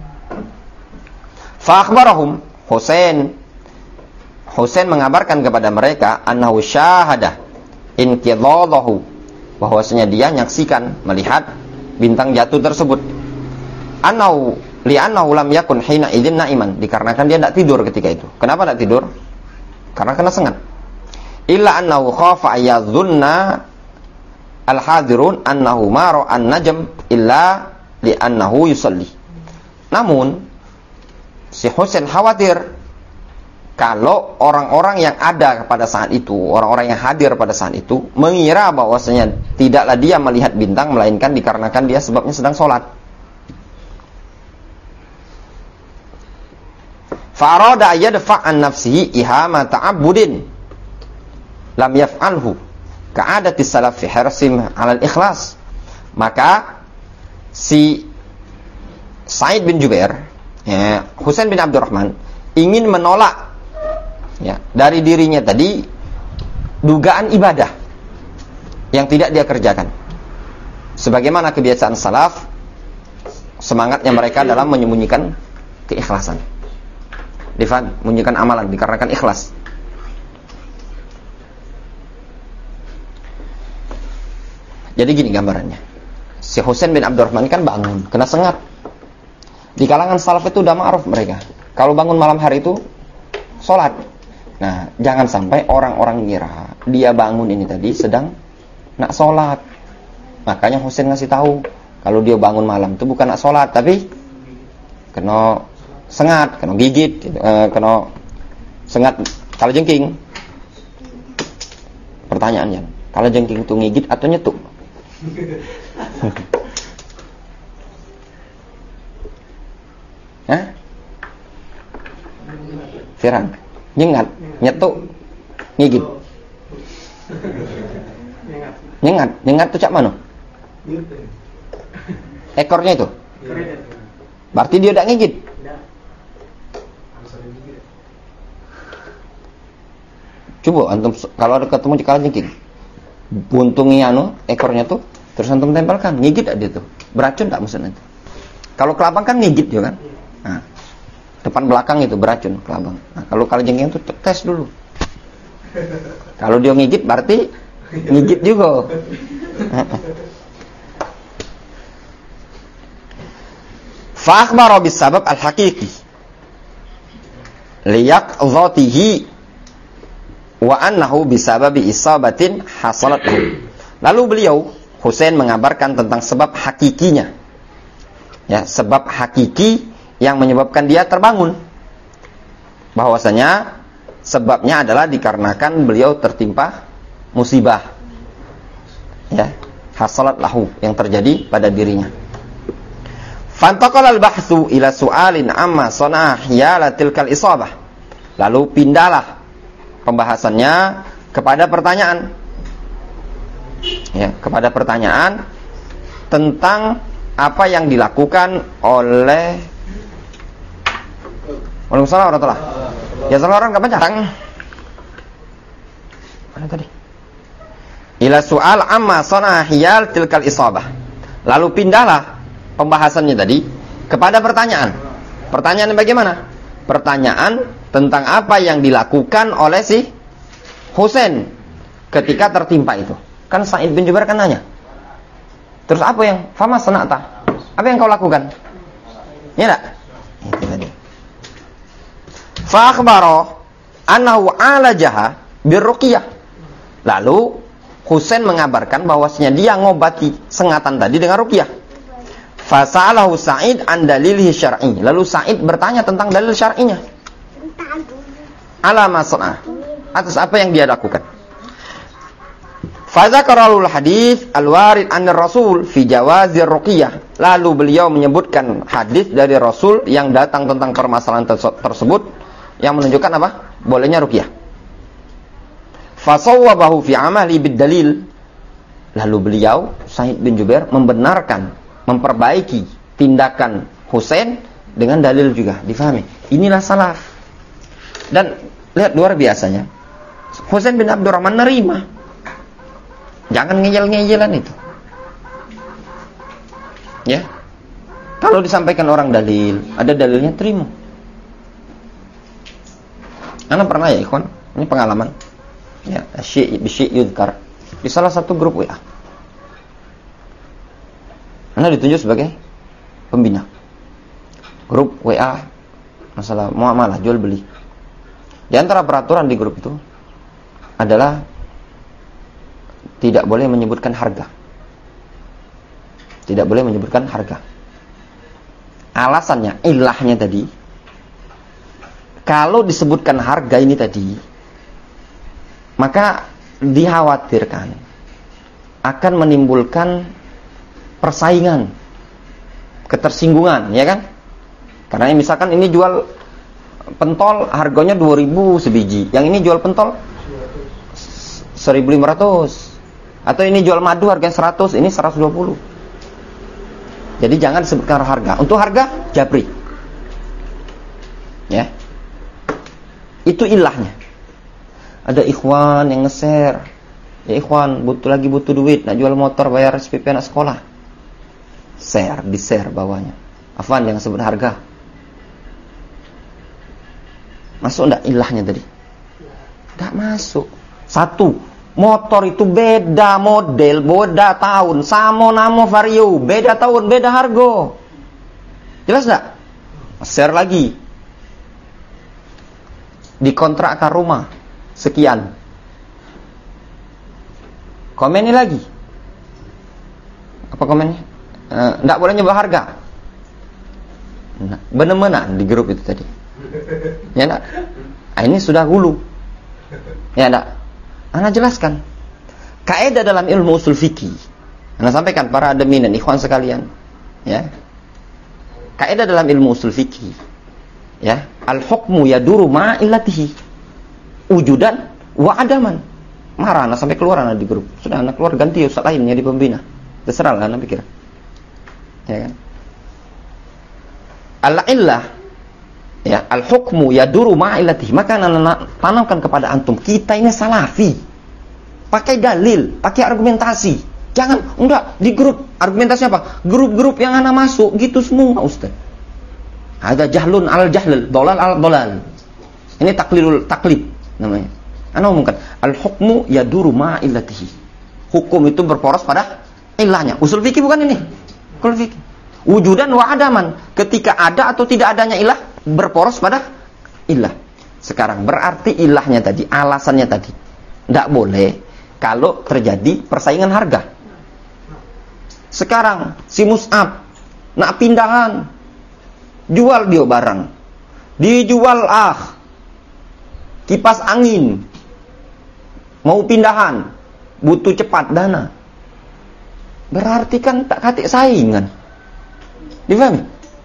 Fa akhbarahum, Husain mengabarkan kepada mereka annahu syahada inqidadahu, bahwasanya dia menyaksikan, melihat bintang jatuh tersebut. Li'annahu lam yakun hina idzin na'iman, dikarenakan dia tidak tidur ketika itu. Kenapa tidak tidur? Karena kena sengat. Illa annahu khafa ayadhunna al-hadirun annahu ma ra'a an-najm illa li'annahu yusalli. Namun si Husain khawatir kalau orang-orang yang ada pada saat itu, orang-orang yang hadir pada saat itu mengira bahwasanya tidaklah dia melihat bintang melainkan dikarenakan dia sebabnya sedang sholat. Farada yadfa' an nafsihi ihama ta'abbudin lam yaf'alhu ka'adati salaf fi hirsim 'ala al-ikhlas. Maka si Sa'id bin Jubair, ya, Husain bin Abdurrahman ingin menolak, ya, dari dirinya tadi dugaan ibadah yang tidak dia kerjakan. Sebagaimana kebiasaan salaf, semangatnya mereka dalam menyembunyikan keikhlasan. Difaham? Menyembunyikan amalan dikarenakan ikhlas. Jadi gini gambarannya. Si Husain bin Abdurrahman kan bangun, kena sengat. Di kalangan salaf itu udah ma'ruf mereka. Kalau bangun malam hari itu sholat. Nah, jangan sampai orang-orang ngira dia bangun ini tadi sedang nak sholat. Makanya Husain ngasih tahu kalau dia bangun malam itu bukan nak sholat, tapi kena sengat, kena gigit, kena sengat kalajengking. Pertanyaannya, kalajengking itu ngigit atau nyetuk? Hah? Firang, nyengat, nyetuk, ngigit. Nyengat itu cak mana? Ekornya itu. Berarti dia udah ngigit. Coba antum kalau ada ketemu kalajengking, buntungnya ekornya tuh, terus antum tempelkan, ngigit dia tuh. Beracun tak maksudnya itu? Kalau kelabang kan ngigit juga kan? Nah, depan belakang itu beracun kelabang. Nah, kalau kalajengking itu tes dulu. Kalau dia ngigit berarti ngigit juga. Fa akhbara bis sabab al-haqiqi liyaqdhatihi wa annahu bisababi isabatin hasalat. Lalu beliau Husain mengabarkan tentang sebab hakikinya. Ya, sebab hakiki yang menyebabkan dia terbangun. Bahwasanya sebabnya adalah dikarenakan beliau tertimpa musibah. Ya, hasalat lahu yang terjadi pada dirinya. Fantaqala al-bahthu ila su'alin amma sana'a hiyala tilkal isabah. Lalu pindahlah pembahasannya kepada pertanyaan, ya, kepada pertanyaan tentang apa yang dilakukan oleh Waalaikumsalam warahmatullahi wabarakatuh. Ya, salah orang enggak baca. Mana tadi? Ila su'al amma sanahiyal tilkal isabah. Lalu pindahlah pembahasannya tadi kepada pertanyaan. Pertanyaan bagaimana? Pertanyaan tentang apa yang dilakukan oleh si Husain ketika tertimpa itu. Kan Sa'id bin Jubair kan nanya. Terus apa yang fama sana'ta? Apa yang kau lakukan? Ya enggak? Itu tadi. Fa akhbara annahu alajaha birruqyah. Lalu Husain mengabarkan bahwasanya dia ngobati sengatan tadi dengan ruqyah. Fa sa'alahu Sa'id an dalilih syar'i. Lalu Sa'id bertanya tentang dalil syar'inya. Ala masna, atas apa yang dia lakukan. Fa dzakarul hadis al-warid an Rasul fi jawazir ruqyah. Lalu beliau menyebutkan hadis dari Rasul yang datang tentang permasalahan tersebut yang menunjukkan apa? Bolehnya ruqyah. Fa sawwabahu fi amali bid dalil. Lalu beliau Sa'id bin Jubair membenarkan, memperbaiki tindakan Husain dengan dalil juga. Difahami? Inilah salaf. Dan lihat luar biasanya, Husain bin Abdurrahman nerima. Jangan ngeyel-ngeyelan itu. Ya. Kalau disampaikan orang dalil, ada dalilnya terima. Ana pernah ya, ikhwan, ini pengalaman. Ya, syai' yudhkar di salah satu grup WA. Ana ditunjuk sebagai pembina. Grup WA masalah muamalah jual beli. Di antara peraturan di grup itu adalah tidak boleh menyebutkan harga. Tidak boleh menyebutkan harga. Alasannya, ilahnya tadi, Kalau disebutkan harga ini tadi, maka dikhawatirkan akan menimbulkan persaingan, ketersinggungan, ya kan? Karena misalkan ini jual pentol harganya 2.000 sebiji, yang ini jual pentol 1.500, atau ini jual madu harganya 100, ini 120. Jadi jangan disebutkan harga. Untuk harga jabri, ya, itu ilahnya. Ada ikhwan yang nge-share, ya ikhwan butuh duit, nak jual motor bayar SPP anak sekolah, di-share bawahnya. Afwan yang sebut harga. Masuk enggak ilahnya tadi? Enggak masuk. Satu, motor itu beda model, beda tahun, sama nama vario, beda tahun, beda harga. Jelas enggak? Share lagi. Dikontrakkan rumah sekian. Komennya lagi. Apa komennya? Enggak boleh nyebut harga. Nah, benar-benar di grup itu tadi. Ya enggak? Ini sudah hulu. Ya enggak? Ana jelaskan. Kaidah dalam ilmu usul fikih. Ana sampaikan para admin dan ikhwan sekalian. Ya. Kaidah dalam ilmu usul fikih. Ya, al-hukmu yaduru ma'a illatihi. Wujudan wa adaman. Marah ana sampai keluar ana di grup. Sudah ana keluar ganti ustaz lain jadi pembina. Terserah lah ana pikir. Ya kan? Al-illah, ya, al-hukmu yaduru ma'ilatihi. Maka anak tanamkan kepada antum, kita ini salafi. Pakai dalil, pakai argumentasi. Jangan, enggak, di grup, argumentasi apa? Grup-grup yang anak masuk, gitu semua Ustaz. Ada jahlun al-jahlil, dolal al-dolal. Ini taklid namanya. Anak umumkan, al-hukmu yaduru ma'ilatihi. Hukum itu berporos pada ilahnya. Usul fikih bukan ini. Usul fikih. Wujudan wa adaman, ketika ada atau tidak adanya ilah berporos pada ilah. Sekarang berarti ilahnya tadi, alasannya tadi tidak boleh kalau terjadi persaingan harga. Sekarang si Mus'ab nak pindahan, jual dia barang, dijual kipas angin, mau pindahan, butuh cepat dana, berarti kan tak katik saingan. Difahami?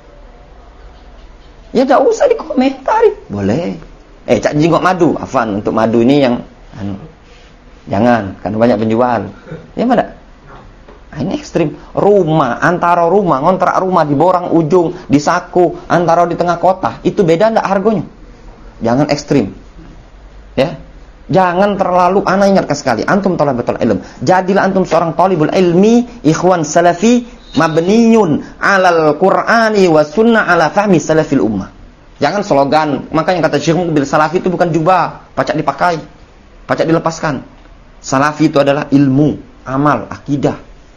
Ya tak usah dikomentari. Boleh. Cak jenggot madu. Afan, untuk madu ini yang jangan, karena banyak penjual. Ya mana? Ini ekstrim. Antara rumah, ngontrak rumah di Borang ujung, di Saku, antara di tengah kota, itu beda enggak harganya? Jangan ekstrim. Ya. Jangan terlalu, ana ingatkan sekali, antum thalabatul ilm. Jadilah antum seorang thalibul ilmi, ikhwan salafi, mabniyun alal Qur'ani wa sunnah ala fahmi salafil ummah. Jangan slogan. Makanya kata Syekh Mubil, salafi itu bukan jubah, pacak dipakai, pacak dilepaskan. Salafi itu adalah ilmu, amal, akidah.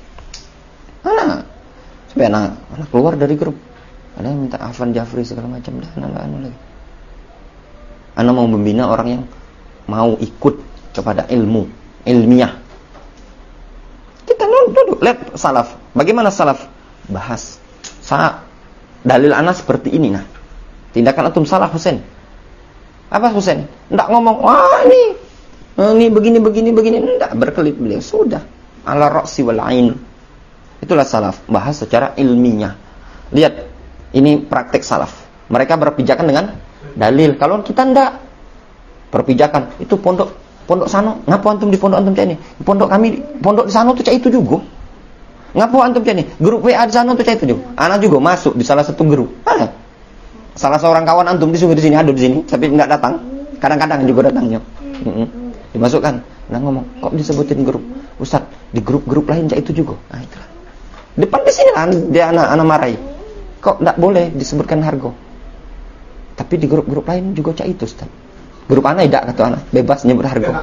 Sampai anak keluar dari grup. Ada yang minta Afan Jafri segala macam. Lagi. Anak mau membina orang yang mau ikut kepada ilmu, ilmiah. Kita duduk, lihat salaf. Bagaimana salaf? Bahas. Dalil anak seperti ini. Nah, tindakan antum salah Husain. Apa Husain? Enggak ngomong, wah ini begini. Enggak, berkelit beliau. Sudah. Ala ra'si wal ain. Itulah salaf. Bahas secara ilmiah. Lihat, ini praktek salaf. Mereka berpijakan dengan dalil. Kalau kita enggak berpijakan, itu pondok sana, ngapa antum di pondok antum cak ini? Pondok kami, pondok di sana tuh cak itu juga. Ngapa antum cak ini? Grup WA di sana tuh cak itu juga. Anak juga masuk di salah satu grup. Salah seorang kawan antum di sini ada di sini, tapi enggak datang. Kadang-kadang juga datangnya. Dimasukkan. Nah ngomong, kok disebutin grup? Ustaz, di grup-grup lain cak itu juga. Nah itulah. Depan di sini dia anak marahi. Kok enggak boleh disebutkan harga? Tapi di grup-grup lain juga cak itu, Ustaz. Grup anak tidak, kata anak, bebas nyebut harga.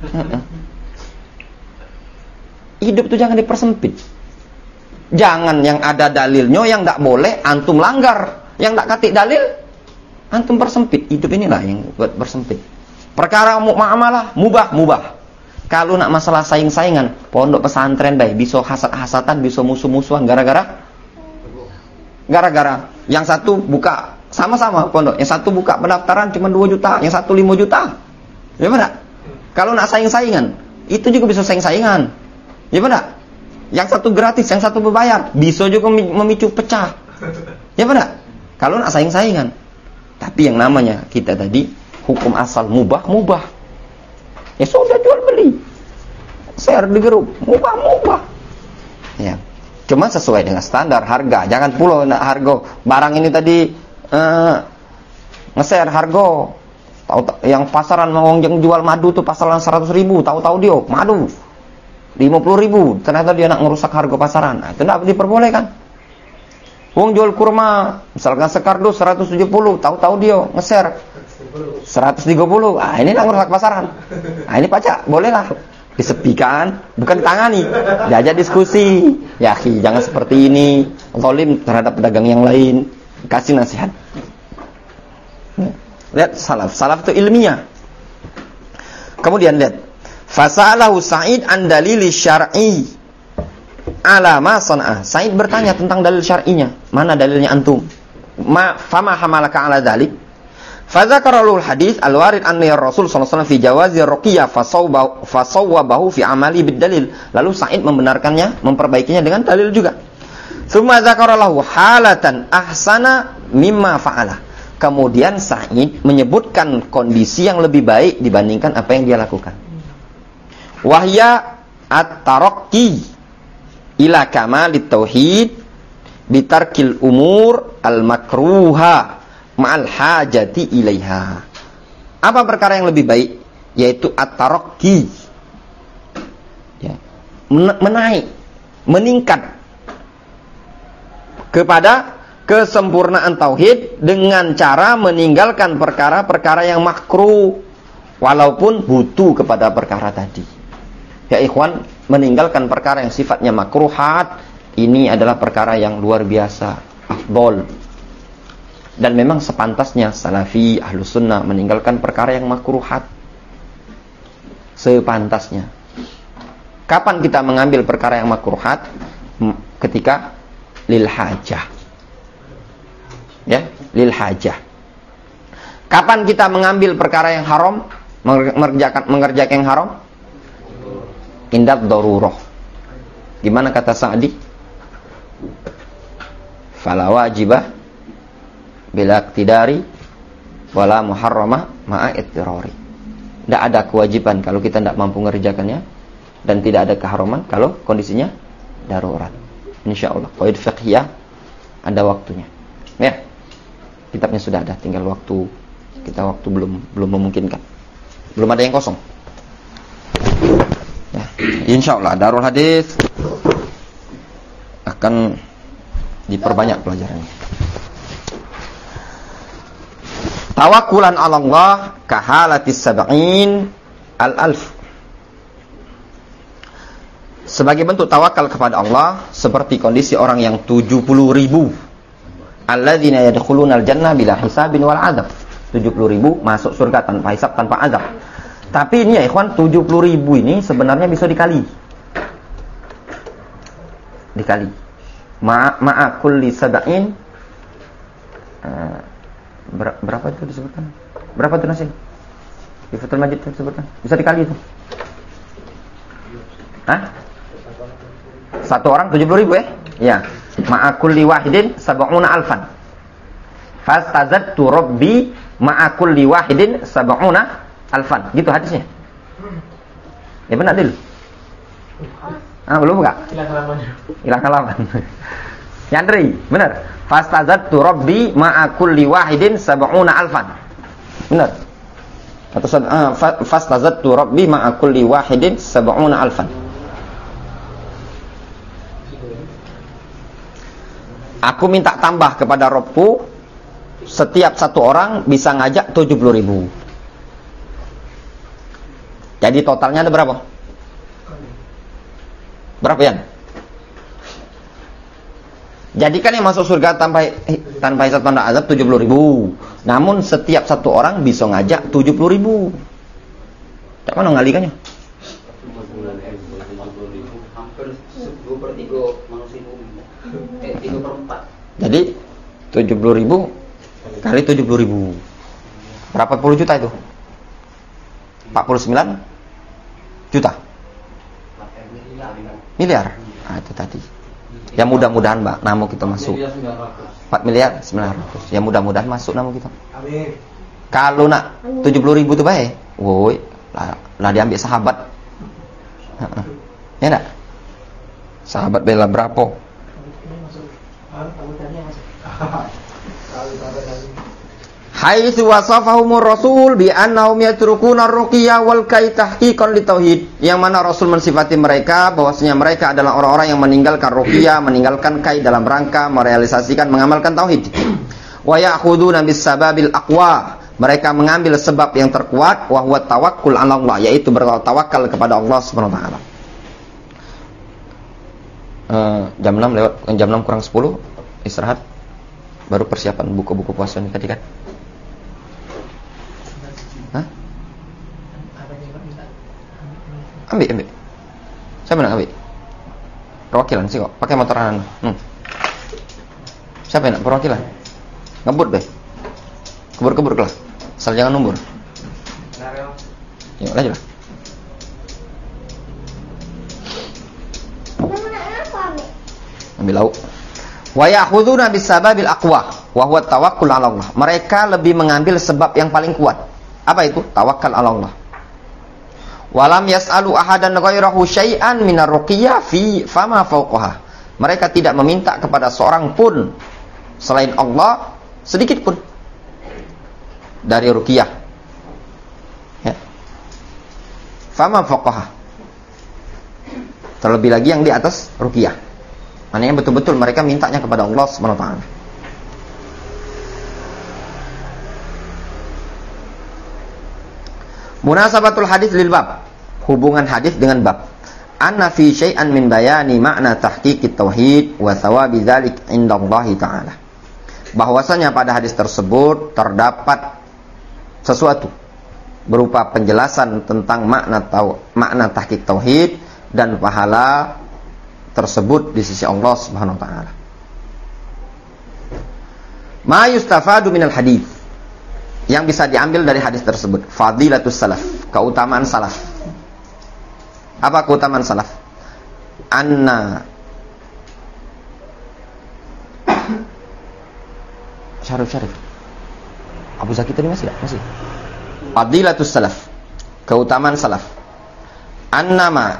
Hidup itu jangan dipersempit. Jangan yang ada dalilnya yang tidak boleh antum langgar, yang tidak katik dalil antum persempit. Hidup inilah yang buat bersempit. Perkara muamalah mubah. Kalau nak masalah saing-saingan, pondok pesantren baik bisa hasad-hasatan, bisa musuh-musuhan gara-gara yang satu buka Sama-sama pondok. Yang satu buka pendaftaran cuma 2 juta, yang satu 5 juta. Ya benar? Kalau nak saing-saingan, itu juga bisa saing-saingan. Ya benar? Yang satu gratis, yang satu berbayar, bisa juga memicu pecah. Ya benar? Kalau nak saing-saingan. Tapi yang namanya kita tadi hukum asal mubah. Ya sudah, jual beli. Share di grup, mubah. Ya. Cuma sesuai dengan standar harga. Jangan pula nak harga barang ini tadi nge-share harga. Yang pasaran yang jual madu tuh pasaran 100.000, tahu-tahu dia madu 50.000, ternyata dia nak ngerusak harga pasaran. Nah, itu tidak diperbolehkan. Wong jual kurma, misalkan sekardus 170, tahu-tahu dia nge-share 130. Ah, ini nak ngerusak pasaran. Ah, ini pajak, bolehlah. Disepikan, bukan ditangani. Diajak diskusi. Ya, akhi, jangan seperti ini. Zalim terhadap pedagang yang lain. Kasih nasihat. Lihat salaf itu ilmiah. Kemudian lihat, fasalahu Sa'id an dalili syar'i ala ma san'a. Sa'id bertanya tentang dalil syar'inya. Mana dalilnya antum? Fama hamalaka ala dzalik? Fadzakara lahu hadits al-warid anna Rasul sallallahu alaihi wasallam fi jawazi ruqyah fasawwabahu fi amali bid-dalil. Lalu Sa'id membenarkannya, memperbaikinya dengan dalil juga. Tsumma dzakara lahu halatan ahsana mimma fa'ala. Kemudian Sa'id menyebutkan kondisi yang lebih baik dibandingkan apa yang dia lakukan. Wahya at-taraqqi ila kamalit tauhid bitarkil umur al-makruha ma'al hajati ilaiha. Apa perkara yang lebih baik? Yaitu at-taraqqi. Ya. Menaik, meningkat kepada kesempurnaan tauhid dengan cara meninggalkan perkara-perkara yang makruh walaupun butuh kepada perkara tadi. Ya ikhwan, meninggalkan perkara yang sifatnya makruhat ini adalah perkara yang luar biasa, afdol. Dan memang sepantasnya salafi ahlus sunnah meninggalkan perkara yang makruhat. Sepantasnya. Kapan kita mengambil perkara yang makruhat? Ketika lil hajah. Ya, lil hajah. Kapan kita mengambil perkara yang haram, mengerjakan yang haram? Indat darurah. Gimana kata Sa'di? Fala wajibah bila iqtidari wala muharramah ma'a ittirari. Tidak ada kewajiban kalau kita tidak mampu mengerjakannya, dan tidak ada keharaman kalau kondisinya darurat. Insyaallah qaid fiqhiyah ada waktunya. Ya. Kitabnya sudah ada, tinggal waktu belum memungkinkan. Belum ada yang kosong. Ya, insyaallah Darul Hadis akan diperbanyak pelajarannya. Tawakkulan 'ala Allah kahalatis sab'in al-alf. Sebagai bentuk tawakal kepada Allah seperti kondisi orang yang 70.000. Alladzina yadkhulunal jannah bila hisabin wal adab. 70.000 masuk surga tanpa hisab, tanpa azab. Tapi ini ya ikhwan, 70.000 ini sebenarnya bisa dikali. Ma'a kulli sab'in. Berapa itu disebutkan? Berapa itu Nasim? Di Fathul Majid itu disebutkan. Bisa dikali itu. Hah? Satu orang 70.000 ya? Ya. Ma'a kulli wahidin sab'una alfan. Fastazadtu rabbi ma'a kulli wahidin sab'una alfan. Gitu hadisnya. Ya benar Dil? Belum enggak? Hilang halaman. Yandri, benar. Fastazadtu rabbi ma'a kulli wahidin sab'una alfan. Benar. Atau fastazadtu rabbi ma'a kulli wahidin sab'una alfan. Aku minta tambah kepada Robku, setiap satu orang bisa ngajak 70.000. Jadi totalnya ada berapa? Berapa ya? Jadi kan yang masuk surga tanpa hisab tanpa azab 70.000. Namun setiap satu orang bisa ngajak 70.000. Tak mana ngalikannya? Hampir 2/3 manusia bumi. 3/4. Jadi 70.000 kali 70.000. Berapa puluh juta itu? 49 juta. Miliar. Nah, itu tadi. Ya mudah-mudahan Mbak, nama kita masuk. 4 miliar 900. Ya mudah-mudahan masuk nama kita. Amin. Kalau nak 70.000 itu baik. Woi, lah diambil sahabat. Ya enggak? Sahabat bela berapa? Haitsu wasafahumur rasul bi annahum yatrukuna ar-ruqyah wal kai tahqiqan li tauhid. Yang mana Rasul mensifati mereka bahwasanya mereka adalah orang-orang yang meninggalkan ruqyah, meninggalkan kai dalam rangka merealisasikan mengamalkan tauhid. Wa ya'khuduna bis sababil aqwa. Mereka mengambil sebab yang terkuat wa huwa tawakkul 'ala Allah, yaitu bertawakal kepada Allah Subhanahu wa taala. Jam 6 lewat, jam 6 kurang 10 istirahat. Baru persiapan buku-buku puasa ini tadi kan. Hah? Ambil. Siapa nak ambil? Perwakilan sih kok, pakai motoran. Siapa yang nak perwakilan? Ngebut deh. Kebur kelas. Asal jangan numbur. Yuk lanjut lah. Ambil lauk. Wa ya'khuduna bisababil aqwa wa huwa tawakkul 'ala Allah. Mereka lebih mengambil sebab yang paling kuat. Apa itu? Tawakal 'ala Allah. Walam yas'alu ahadan ghairahu syai'an minar ruqyah fi fama fawqaha. Mereka tidak meminta kepada seorang pun selain Allah sedikit pun dari ruqyah. Ya. Fama fawqaha. Terlebih lagi yang di atas ruqyah. Maknanya betul-betul mereka mintanya kepada Allah Subhanahu wa taala. Munasabatul hadis lil bab. Hubungan hadis dengan bab. Anna fi syai'an min bayani makna tahqiqit tauhid wa thawabi dzalik indallahi taala. Bahwasanya pada hadis tersebut terdapat sesuatu berupa penjelasan tentang makna tahqiq tauhid dan pahala tersebut di sisi Allah Subhanahu wa taala. Ma yustafadu minal hadis. Yang bisa diambil dari hadis tersebut, fadilatus salaf, keutamaan salaf. Apa keutamaan salaf? Anna Syarif. Abu Zaki tadi masih? Fadilatus salaf, keutamaan salaf. Annama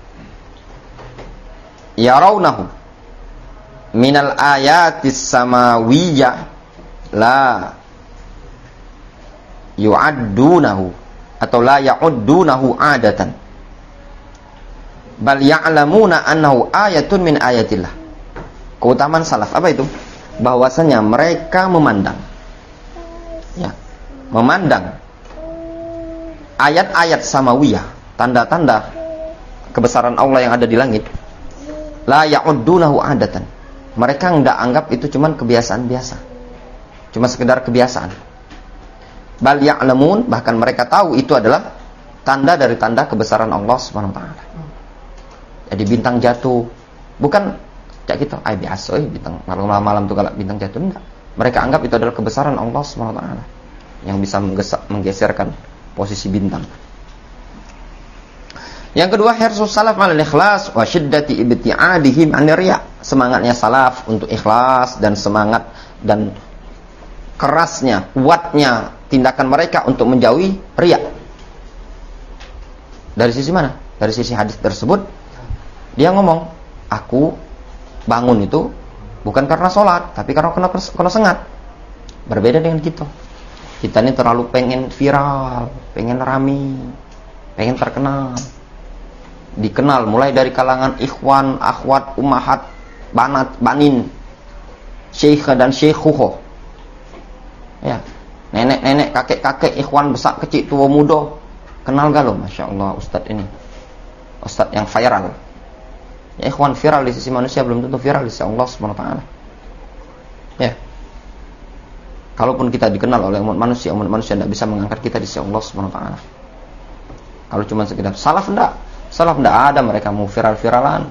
yarawnahu minal ayatis samawiyyah la yu'addunahu atau la ya'uddunahu adatan bal ya'lamuna annahu ayatun min ayatillah. Keutamaan salaf apa itu? Bahwasanya mereka memandang ayat-ayat samawiyah, tanda-tanda kebesaran Allah yang ada di langit, la ya'uddunahu adatan. Mereka enggak anggap itu cuman kebiasaan biasa. Cuma sekedar kebiasaan. Bal ya'lamun, bahkan mereka tahu itu adalah tanda dari tanda kebesaran Allah Subhanahu wa taala. Jadi bintang jatuh bukan kayak kita, biasa bintang malam-malam tuh kalau bintang jatuh, enggak. Mereka anggap itu adalah kebesaran Allah Subhanahu wa taala yang bisa menggeserkan posisi bintang. Yang kedua, hirsus salaf 'alal ikhlas wa syiddati ibti'adihim 'anir riya. Semangatnya salaf untuk ikhlas dan semangat dan kerasnya, kuatnya tindakan mereka untuk menjauhi riya. Dari sisi mana? Dari sisi hadis tersebut dia ngomong, aku bangun itu bukan karena sholat, tapi karena kena sengat. Berbeda dengan kita. Kita ini terlalu pengen viral, pengen rame, pengen terkenal. Dikenal mulai dari kalangan ikhwan, akhwat, ummahat, banat, banin, syekh dan syekhuh. Ya, nenek-nenek, kakek-kakek, ikhwan besar kecil, tua muda, kenal gak lo? Masya Allah, ustadz ini, ustadz yang viral. Ya, ikhwan viral di sisi manusia belum tentu viral di sisi Allah Subhanahu wa taala. Ya. Kalaupun kita dikenal oleh umat manusia tidak bisa mengangkat kita di sisi Allah Subhanahu wa taala. Kalau cuma sekedar salaf enggak ada, mereka mau viral-viralan.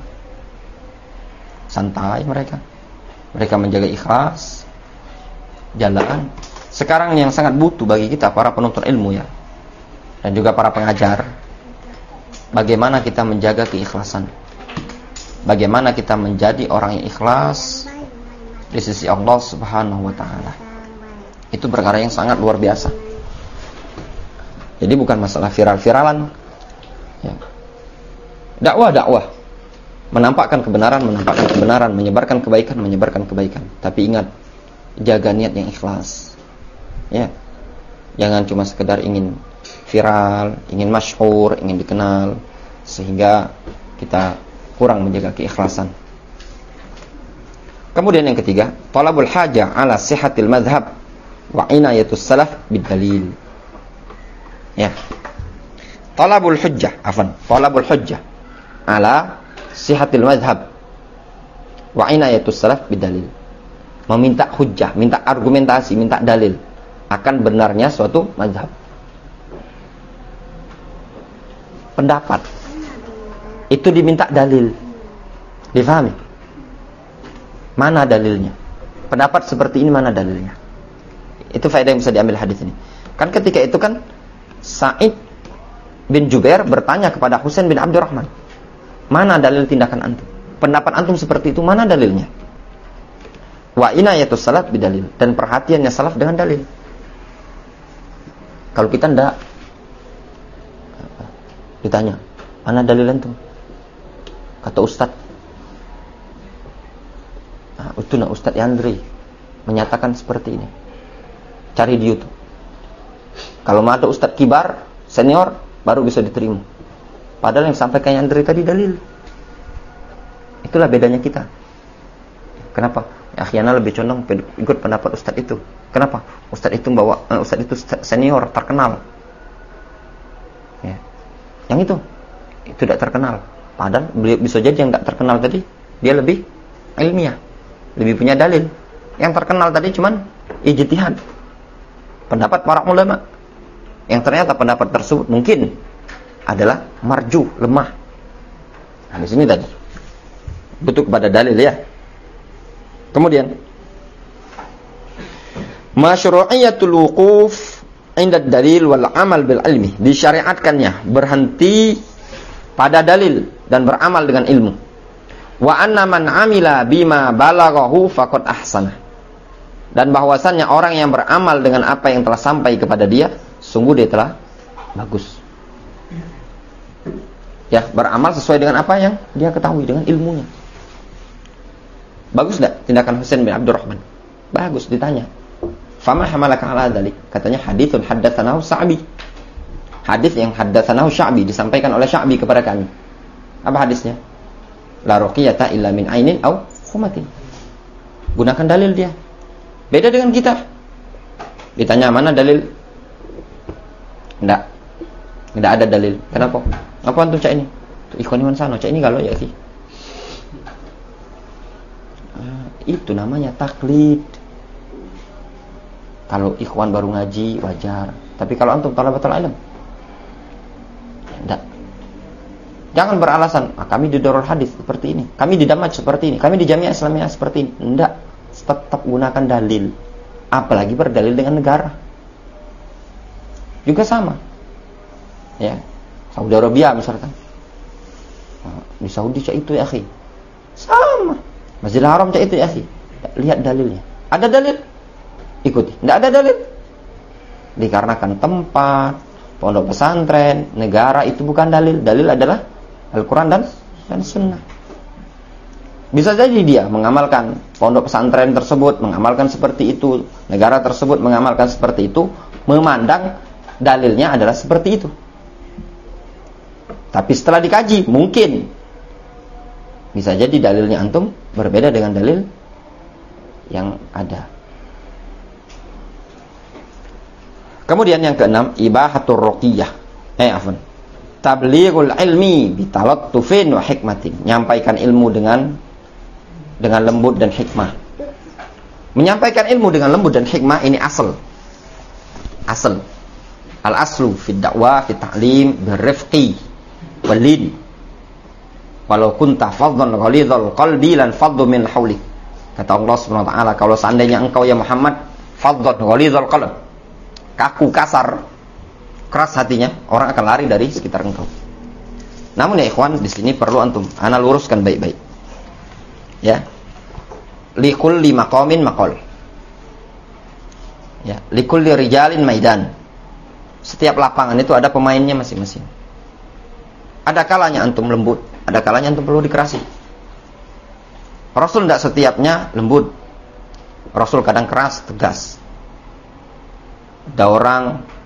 Santai mereka. Mereka menjaga ikhlas, jalan Sekarang yang sangat butuh bagi kita para penuntut ilmu ya, dan juga para pengajar, bagaimana kita menjaga keikhlasan. Bagaimana kita menjadi orang yang ikhlas di sisi Allah Subhanahu wa taala. Itu perkara yang sangat luar biasa. Jadi bukan masalah viral-viralan ya. Dakwah, menampakkan kebenaran, menyebarkan kebaikan. Tapi ingat, jaga niat yang ikhlas. Ya. Jangan cuma sekedar ingin viral, ingin masyhur, ingin dikenal, sehingga kita kurang menjaga keikhlasan. Kemudian yang ketiga, talabul hajah ala sihhatil madhab wa inayatus salaf bidalil. Ya. Talabul hujjah ala sihhatil madhab wa inayatus salaf bidalil. Meminta hujjah, minta argumentasi, minta dalil akan benarnya suatu mazhab. Pendapat itu diminta dalil. Difahami? Mana dalilnya? Pendapat seperti ini mana dalilnya? Itu faedah yang bisa diambil hadis ini. Kan ketika itu kan Sa'id bin Jubair bertanya kepada Husain bin Abdurrahman, mana dalil tindakan antum? Pendapat antum seperti itu, mana dalilnya? Wa inayatus salaf bidalil, dan perhatiannya salaf dengan dalil. Kalau kita ndak ditanya, mana dalil antum? Kata Ustaz, Ustaz Yandri menyatakan seperti ini. Cari di YouTube. Kalau mau ada Ustaz kibar, senior, baru bisa diterima. Padahal yang sampaikan Yandri tadi dalil. Itulah bedanya kita. Kenapa? Akhirnya lebih condong ikut pendapat Ustaz itu. Kenapa? Ustaz itu Ustaz itu senior, terkenal. Ya. Yang itu tidak terkenal. Padahal beliau bisa jadi yang tidak terkenal tadi dia lebih ilmiah, lebih punya dalil. Yang terkenal tadi cuman ijtihad, pendapat para ulama, yang ternyata pendapat tersebut mungkin adalah marju, lemah. Nah, di sini tadi butuh kepada dalil ya. Kemudian masyru'iyatul wuquf 'inda dalil wal amal bil ilmi, disyariatkannya berhenti pada dalil dan beramal dengan ilmu. Wa anna man 'amila bima balaghahu faqad ahsana, dan bahwasannya orang yang beramal dengan apa yang telah sampai kepada dia, sungguh dia telah bagus. Ya, beramal sesuai dengan apa yang dia ketahui, dengan ilmunya. Bagus enggak tindakan Husain bin Abdurrahman? Bagus. Ditanya, fama hamalaka ala dzalik? Katanya haditsun haddatsanahu Sya'bi. Hadis yang haddatsanahu Sya'bi, disampaikan oleh Sya'bi kepada kami. Apa hadisnya? La ruqiyata illa min ainin aw khumatin. Gunakan dalil dia. Beda dengan kita. Ditanya mana dalil? Enggak ada dalil. Kenapa? Apa antum cak ini? Ikhwan iman sana, cak ini kalau ya sih. Itu namanya taklid. Kalau ikhwan baru ngaji wajar, tapi kalau antum talabatul ilm, enggak. Jangan beralasan, kami di Darul Hadis seperti ini, kami di Damaj seperti ini, kami di Jamiah Islamiyah seperti ini. Enggak. Tetap gunakan dalil. Apalagi berdalil dengan negara. Juga sama. Ya. Saudi Arabia misalkan. Di Saudi cak itu ya akhi. Sama. Masjidil Haram cak itu ya akhi. Lihat dalilnya. Ada dalil? Ikuti. Tidak ada dalil? Dikarenakan tempat, pondok pesantren, negara itu bukan dalil. Dalil adalah Al-Quran dan Sunnah. Bisa jadi dia mengamalkan pondok pesantren tersebut, mengamalkan seperti itu, negara tersebut mengamalkan seperti itu, memandang dalilnya adalah seperti itu. Tapi setelah dikaji, mungkin bisa jadi dalilnya antum berbeda dengan dalil yang ada. Kemudian yang keenam, ibahatur ruqyah. Tablighul ilmi bitalattufin wa hikmatin. Menyampaikan ilmu dengan lembut dan hikmah. Menyampaikan ilmu dengan lembut dan hikmah ini asal. Al-aslu fid da'wah fit ta'lim birrifqi walin. Walau kunta faddan ghalidhal qalbi lan faddu min haulik. Kata Allah Subhanahu wa taala, kalau seandainya engkau ya Muhammad Faddan ghalidhal qalb. Kaku, kasar, keras hatinya, orang akan lari dari sekitar engkau. Namun ya ikhwan, di sini perlu antum ana luruskan baik-baik. Ya. Likulli maqamin maqal. Ya, likulli rijalin maidan. Setiap lapangan itu ada pemainnya masing-masing. Ada kalanya antum lembut, ada kalanya antum perlu dikerasi. Rasul tidak setiapnya lembut. Rasul kadang keras, tegas. Ada orang,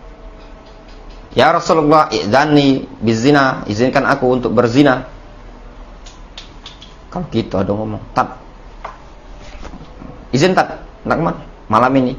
ya Rasulullah, idzani bizina, izinkan aku untuk berzina. Kalau gitu ada ngomong, tat, izin tat, nak kemana? Malam ini.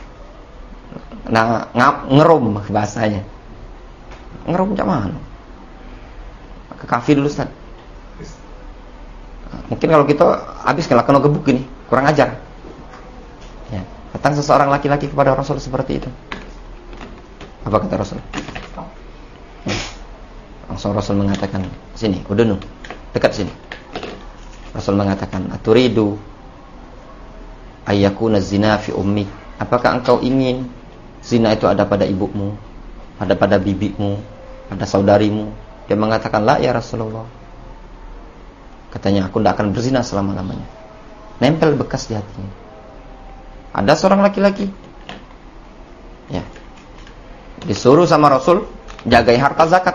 Nah, ngerum bahasanya. Ngerum macam mana? Ke kafe dulu, Ustaz. Mungkin kalau kita habis kena gebuk ini, kurang ajar. Ya, datang seseorang laki-laki kepada Rasul seperti itu. Apa kata Rasul? Ya. Langsung Rasul mengatakan, sini, udunu, dekat sini. Rasul mengatakan, aturidu ayyakuna zina fi ummi. Apakah engkau ingin zina itu ada pada ibumu, ada pada bibimu, pada saudarimu? Dia mengatakan, la ya Rasulullah. Katanya, aku tidak akan berzina selama-lamanya. Nempel bekas di hatinya. Ada seorang laki-laki, ya, disuruh sama Rasul jagai harta zakat.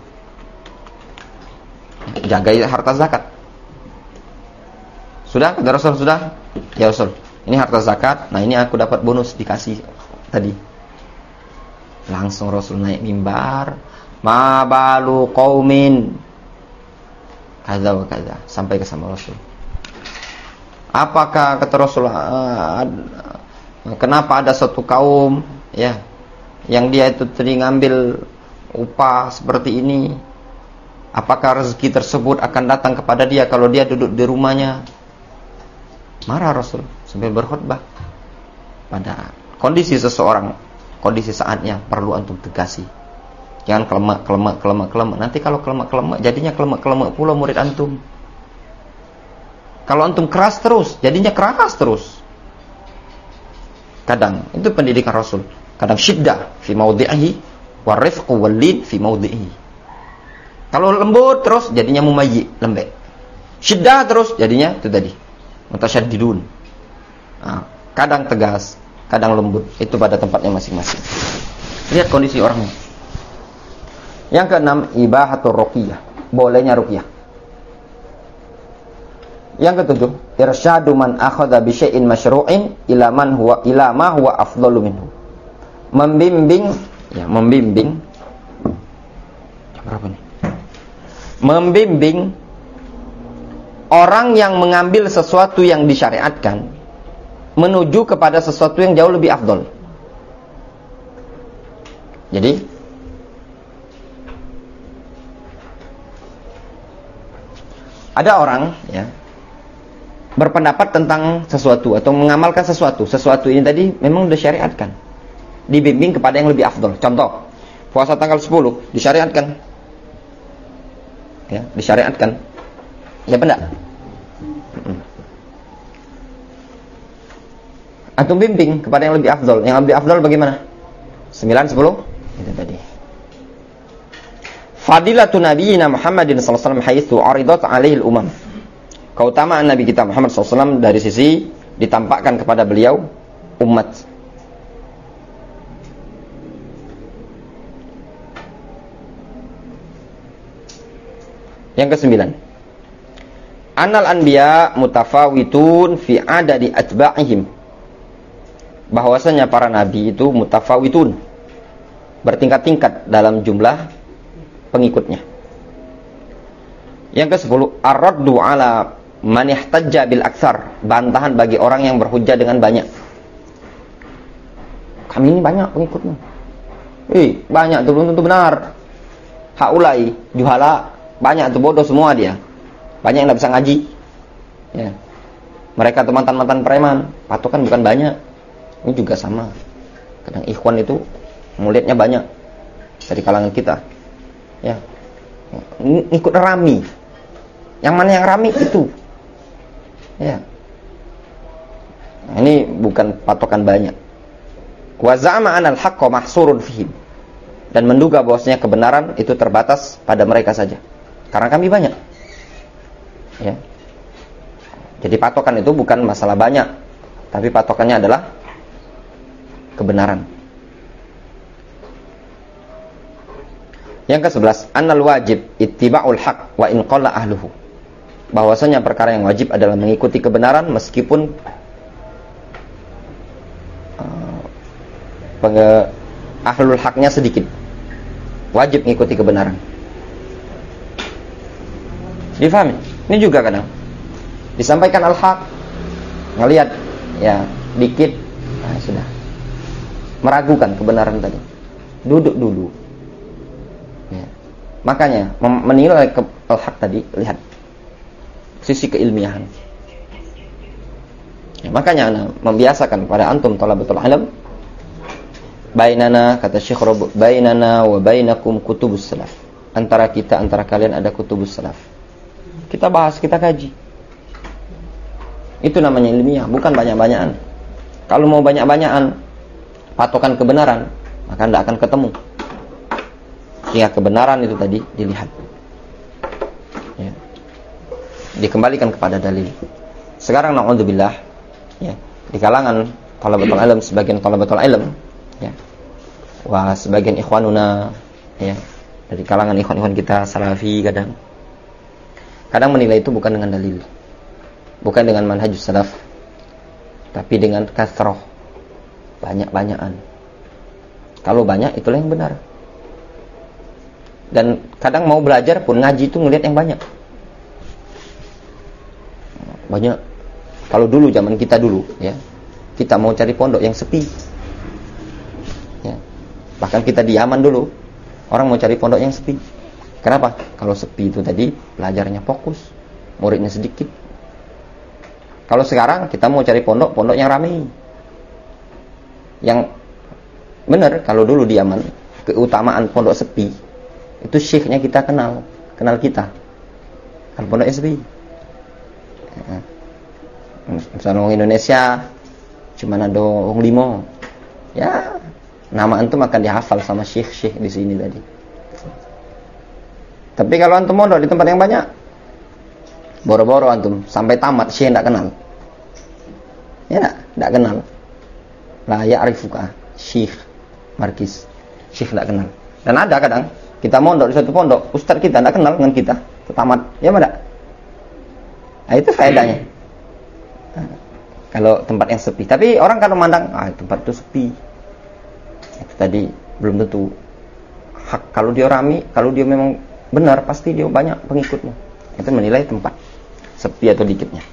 Jagai harta zakat. Sudah, kata Rasul, sudah. Ya Rasul, ini harta zakat. Nah, ini aku dapat bonus dikasih tadi. Langsung Rasul naik mimbar, ma balu qaumin kaza wa kaza, sampai ke sama Rasul. Apakah, kata Rasul, kenapa ada satu kaum, ya, yang dia itu tadi ngambil upah seperti ini? Apakah rezeki tersebut akan datang kepada dia kalau dia duduk di rumahnya? Marah Rasul sambil berkhutbah. Pada kondisi seseorang, kondisi saatnya perlu antum tegasi. Jangan kelemak. Nanti kalau kelemak, jadinya kelemak pula murid antum. Kalau antum keras terus, jadinya keras terus. Kadang itu pendidikan Rasul. Kadang syiddah fi maudhi'ihi wa rifqu wal lin fi maudhi'ihi. Kalau lembut terus jadinya mumayyi, lembek. Syiddah terus jadinya itu tadi, mutasyaddidun. Nah, kadang tegas, kadang lembut, itu pada tempatnya masing-masing. Lihat kondisi orangnya. Yang keenam, ibahatur ruqyah, bolehnya ruqyah. Yang ketujuh, irsyadu man akhadha bi syai'in masyru'in ila ma huwa afdalu minhu. Membimbing. Berapa nih? Membimbing orang yang mengambil sesuatu yang disyariatkan menuju kepada sesuatu yang jauh lebih afdal. Jadi ada orang, ya, berpendapat tentang sesuatu atau mengamalkan sesuatu. Sesuatu ini tadi memang sudah syariatkan, dibimbing kepada yang lebih afdal. Contoh, puasa tanggal 10 disyariatkan. Ya, disyariatkan. Ya benar. Antum bimbing kepada yang lebih afdal. Yang lebih afdal bagaimana? 9, 10 itu tadi. Fadilatun nabiyina Muhammadin sallallahu alaihi wasallam haitsu aridat alaihi al-umam. Keutamaan Nabi kita Muhammad sallallahu alaihi wasallam dari sisi ditampakkan kepada beliau umat. Yang ke-9, annal anbiya mutafawitun fi adadi atba'ihim. Bahwasanya para nabi itu mutafawitun, bertingkat-tingkat dalam jumlah pengikutnya. Yang ke-10, ar-raddu ala man ihtajja bil aktsar, bantahan bagi orang yang berhujjah dengan banyak. Kami ini banyak pengikutnya. Banyak itu belum tentu benar. Haulai juhala, banyak itu bodoh semua dia. Banyak yang tidak bisa ngaji. Ya. Mereka tuh mantan-mantan preman, patokan bukan banyak. Ini juga sama. Kadang ikhwan itu muridnya banyak dari kalangan kita. Ya. Ikut rami. Yang mana yang rami itu? Ya. Nah, ini bukan patokan banyak. Wa za'ama anal haqqa mahsurun fihim. Dan menduga bahwasanya kebenaran itu terbatas pada mereka saja. Karena kami banyak. Ya. Jadi patokan itu bukan masalah banyak, tapi patokannya adalah kebenaran. Yang ke-11, annal wajib ittiba'ul haq wa in qalla ahluhu. Bahwasanya perkara yang wajib adalah mengikuti kebenaran meskipun ahlul haknya sedikit. Wajib mengikuti kebenaran. Difahami? Ini juga kadang disampaikan al-haq, ngelihat ya dikit, nah, sudah meragukan kebenaran tadi. Duduk dulu. Ya. Makanya menilai al-haq tadi, lihat sisi keilmiahan. Ya, makanya ana membiasakan pada antum thalabatul ilm, bainana, kata Syekh Rabi, bainana wa bainakum kutubus salaf. Antara kita, antara kalian ada kutubus salaf. Kita bahas, kita kaji. Itu namanya ilmiah, bukan banyak-banyakan. Kalau mau banyak-banyakan patokan kebenaran, maka tidak akan ketemu. Ya, kebenaran itu tadi dilihat. Ya. Dikembalikan kepada dalil. Sekarang na'udzubillah, ya, di kalangan thalabatul ilm, sebagian thalabatul ilm, ya, wah sebagian ikhwanuna, ya, dari kalangan ikhwan-ikhwan kita salafi kadang menilai itu bukan dengan dalil, bukan dengan manhajus salaf, tapi dengan kasroh, banyak-banyakan. Kalau banyak itulah yang benar. Dan kadang mau belajar pun ngaji itu ngelihat yang banyak. Banyak. Kalau dulu zaman kita dulu, ya, kita mau cari pondok yang sepi. Ya. Bahkan kita di Yaman dulu, orang mau cari pondok yang sepi. Kenapa? Kalau sepi itu tadi pelajarnya fokus, muridnya sedikit. Kalau sekarang kita mau cari pondok yang ramai. Yang benar, kalau dulu di Yaman, keutamaan pondok sepi itu syekhnya kita kenal kita. Kalau pondoknya sepi. Ya. Misalnya orang Indonesia cuma ada orang 5. Ya, nama antum akan dihafal sama syekh-syekh di sini tadi. Tapi kalau antum mondok di tempat yang banyak, boro-boro antum sampai tamat syekh tidak kenal. Ya, tidak kenal. La ya'rifuka syekh markis. Syekh tidak kenal. Dan ada kadang kita mondok di satu pondok, ustaz kita tidak kenal dengan kita, tamat. Ya mana? Nah, itu faedahnya. Nah, kalau tempat yang sepi. Tapi orang kalau memandang, tempat itu sepi. Itu tadi belum tentu hak. Kalau dia rame, kalau dia memang benar, pasti dia banyak pengikutnya. Itu menilai tempat sepi atau dikitnya.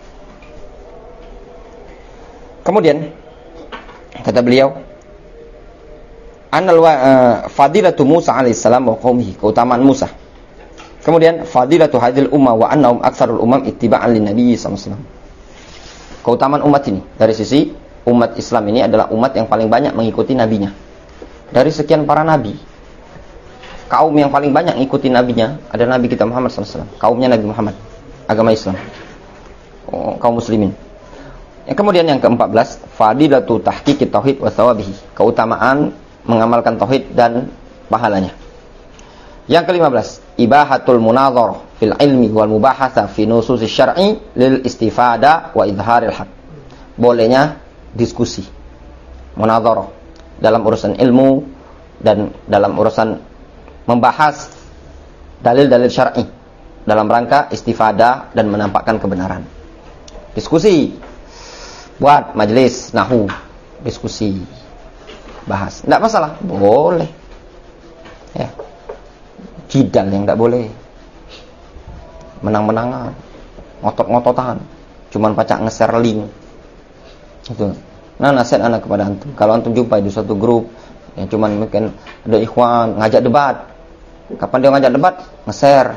Kemudian kata beliau, annal fadilatu Musa alaihissalam wa qaumihi, keutamaan Musa. Kemudian fadilatu hadil ummah wa annahum aktsarul umam ittiba'an lin nabi sallallahu alaihi wasallam. Keutamaan umat ini dari sisi umat Islam ini adalah umat yang paling banyak mengikuti nabinya. Dari sekian para nabi, kaum yang paling banyak mengikuti nabinya adalah Nabi kita Muhammad sallallahu alaihi wasallam, kaumnya Nabi Muhammad, agama Islam, kaum muslimin. Yang kemudian yang ke-14, fadilatu tahqiqit tauhid wa thawabihi, keutamaan mengamalkan tauhid dan pahalanya. Yang ke-15, ibahatul munadharah fil ilmi wal mubahatsa fi nusus syar'i lil istifada wa idharil haq. Bolehnya diskusi, munadharah dalam urusan ilmu dan dalam urusan membahas dalil-dalil syar'i dalam rangka istifada dan menampakkan kebenaran. Diskusi, buat majelis nahu, diskusi, bahas, tidak masalah, boleh. Ya, jidal yang tidak boleh, menang-menangan, ngotot-ngototan, cuman pacak nge-share link. Itu. Nah, nasihat anak kepada antum, kalau antum jumpa di suatu grup yang cuman mungkin ada ikhwan ngajak debat, kapan dia ngajak debat? Nge-share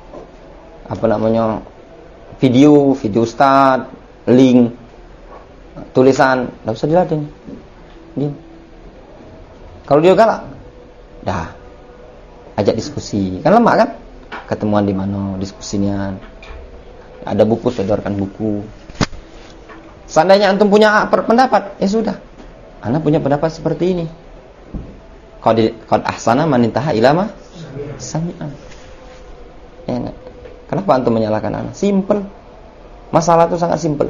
video ustaz, link, tulisan, tidak usah diladen. Kalau dia galak, dah ajak diskusi, kan lemah kan? Ketemuan di mana, diskusinya, ada buku, sodorkan buku. Seandainya antum punya pendapat, ya sudah, Ana punya pendapat seperti ini. Qad ahsana man intaha ilama sami'an. Ya, enggak? Kenapa antum menyalahkan ana? Simple. Masalah itu sangat simple.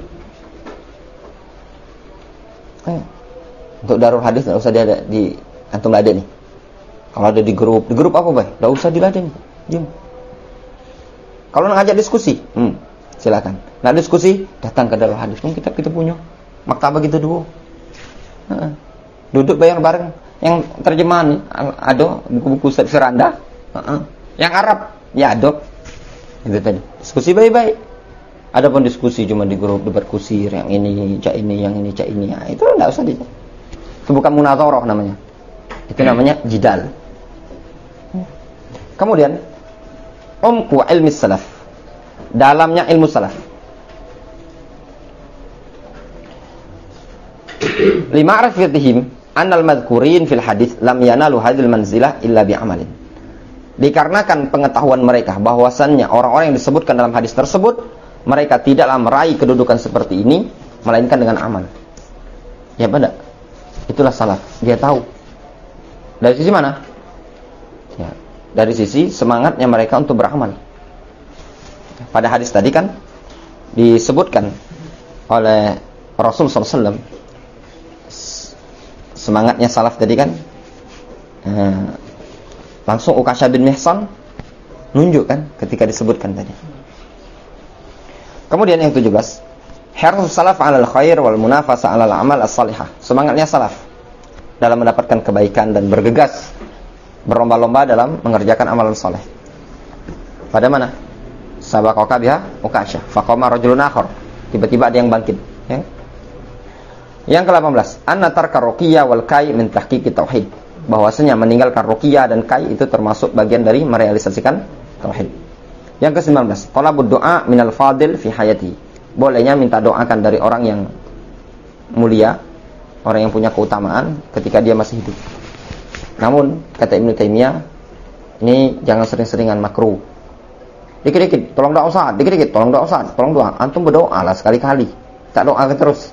Untuk darul hadis enggak usah ada di antum ada nih. Kalau ada di grup apa, Bay? Enggak usah diladen. Diam. Kalau nak ngajak diskusi, silakan. Nak diskusi, datang ke darul hadis. Kita punya maktabah gitu dulu. Duduk bareng-bareng. Yang terjemahan ada buku-buku Firanda. Yang Arab, ya ada. Itu tadi. Diskusi baik-baik. Adapun diskusi cuma di grup debat kusir, yang ini cak ini, yang ini cak ini, ya, itu enggak usah di. Itu bukan munazarah namanya. Itu namanya jidal. Kemudian umku ilmi salaf. Dalamnya ilmu salaf. Lima'rifatihim annal madhkurin fil hadis lam yanalu hadhil manzilah illa bi'amalin. Dikarenakan pengetahuan mereka bahwasannya orang-orang yang disebutkan dalam hadis tersebut mereka tidaklah meraih kedudukan seperti ini melainkan dengan amal. Ya benar. Itulah salaf. Dia tahu. Dari sisi mana? Ya, dari sisi semangatnya mereka untuk beramal. Pada hadis tadi kan disebutkan oleh Rasul SAW semangatnya salaf tadi kan langsung Ukasha bin Mihsan nunjuk kan ketika disebutkan tadi. Kemudian yang 17, harus salaf 'alal khair wal munafasa 'alal amal as-salihah. Semangatnya salaf dalam mendapatkan kebaikan dan bergegas berlomba-lomba dalam mengerjakan amalan saleh. Pada mana? Sabaqaka biha Ukasha, faqama rajulun akhar. Tiba-tiba ada yang bangkit, ya. Yang ke-18, anna tarka ruqyah wal kai min tahqiqi tauhid. Bahwasanya meninggalkan ruqyah dan kai itu termasuk bagian dari merealisasikan tauhid. Yang ke-19, talabud doa minal fadil fi hayati. Bolehnya minta doakan dari orang yang mulia, orang yang punya keutamaan ketika dia masih hidup. Namun kata Ibnu Taimiyah, ini jangan sering-seringan, makruh. Dikit-dikit tolong doa Ustaz, dikit-dikit tolong doa Ustaz, tolong doa. Antum berdoa lah sekali-kali, tak doakan terus.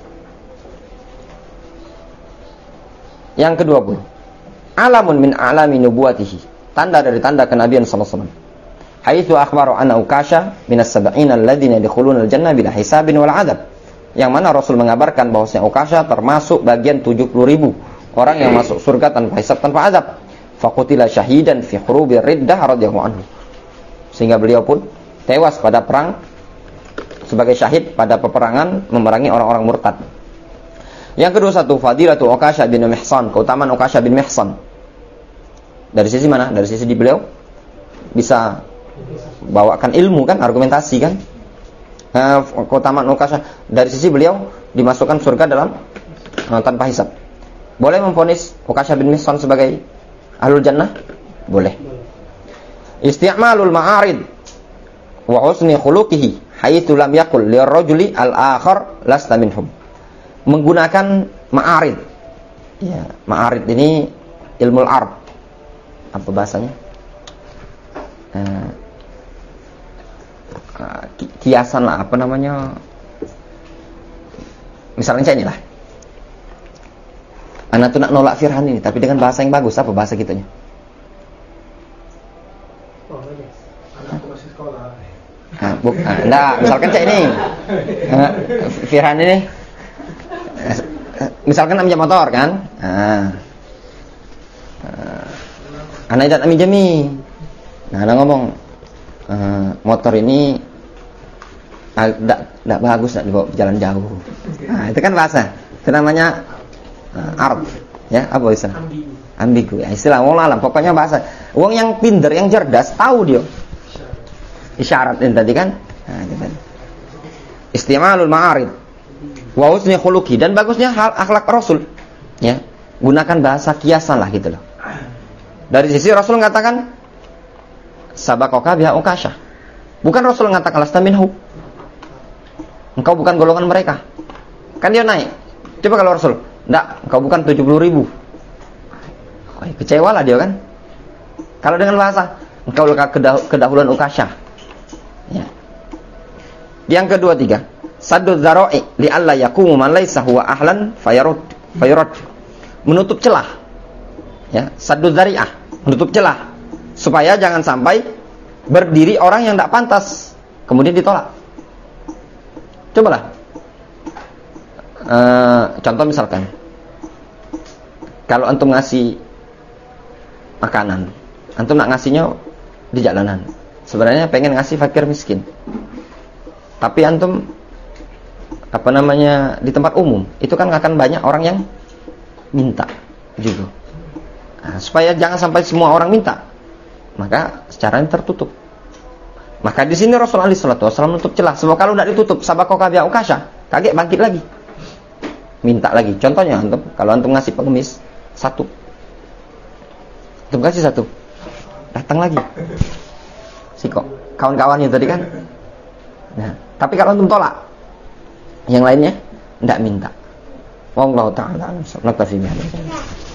Yang ke-20, alamun min alami nubuwatihi, tanda dari tanda kenabian sallallahu alaihi wasallam. Haitsu akhbaru anna Ukasha minas sab'ina alladziina yadkhuluna al-jannah bila hisabin wal 'adzab. Yang mana Rasul mengabarkan bahwasanya Ukasha termasuk bagian 70.000 orang yang masuk surga tanpa hisab, tanpa azab. Faqutila syahidan fi hurubi riddah radhiyallahu anhu. Sehingga beliau pun tewas pada perang sebagai syahid pada peperangan memerangi orang-orang murtad. Yang ke-21, fadilatu Ukasha bin Mihsan, keutamaan Ukasha bin Mihsan. Dari sisi mana? Dari sisi di beliau bisa bawakan ilmu kan, argumentasi kan. Keutamaan Ukasha dari sisi beliau dimasukkan surga dalam tanpa hisab. Boleh memvonis Ukasha bin Mihsan sebagai ahlul jannah? Boleh. Isti'malul ma'arid wa husni khuluqihi haitsu lam yaqul lirrajuli al-akhar lasta minhum. Menggunakan ma'arid. Ya, ma'arid ini ilmu al-arab. Apa bahasanya? Kiasan lah, apa namanya? Misalnya saya inilah. Anak tuh nak nolak Firhan ini, tapi dengan bahasa yang bagus. Apa bahasa kitanya? Anakku masih sekolah. Enggak, misalkan saya ini Firhan ini misalkan namanya motor kan. Anak tidak minjami. Nah, anak ngomong motor ini tidak bagus, tidak dibawa jalan jauh. Nah, itu kan bahasa. Itu namanya arab. Ya, apa istilah? Ambigu. Ya, istilah wallah alam. Pokoknya bahasa. Wong yang pinter, yang cerdas, tahu dia. Isyarat ini tadi kan. Nah, gitu. Istimalul ma'arid. Wa husni khuluqi, dan bagusnya hal akhlak Rasul. Ya, gunakan bahasa kiasan lah gitu loh. Dari sisi Rasul mengatakan sabaqaka biha Ukasha. Bukan Rasul mengatakan lasta minhu. Engkau bukan golongan mereka. Kan dia naik. Coba kalau Rasul, enggak, engkau bukan 70.000. Kecewa lah dia kan. Kalau dengan bahasa, engkau kedahuluan Ukasha. Ya. Yang kedua, 3, saddu dzara'i li alla yaqumu man laysa huwa ahlan fayarud. menutup celah. Ya, saddu dzari'ah, menutup celah supaya jangan sampai berdiri orang yang tidak pantas kemudian ditolak. Cobalah. Contoh misalkan, kalau antum ngasih makanan, antum nak ngasihnya di jalanan. Sebenarnya pengen ngasih fakir miskin, tapi antum di tempat umum, itu kan akan banyak orang yang minta juga. Nah, supaya jangan sampai semua orang minta, maka secara tertutup. Maka di sini Rasulullah SAW menutup celah. Sebab kalau tidak ditutup, sabakoka bi'a ukasha, kaget bangkit lagi, minta lagi. Contohnya antum, kalau antum ngasih pengemis 1, antum kasih 1, datang lagi si kok kawan-kawannya tadi kan. Nah, tapi kalau antum tolak, yang lainnya tidak minta. Wallahu ta'ala a'lam.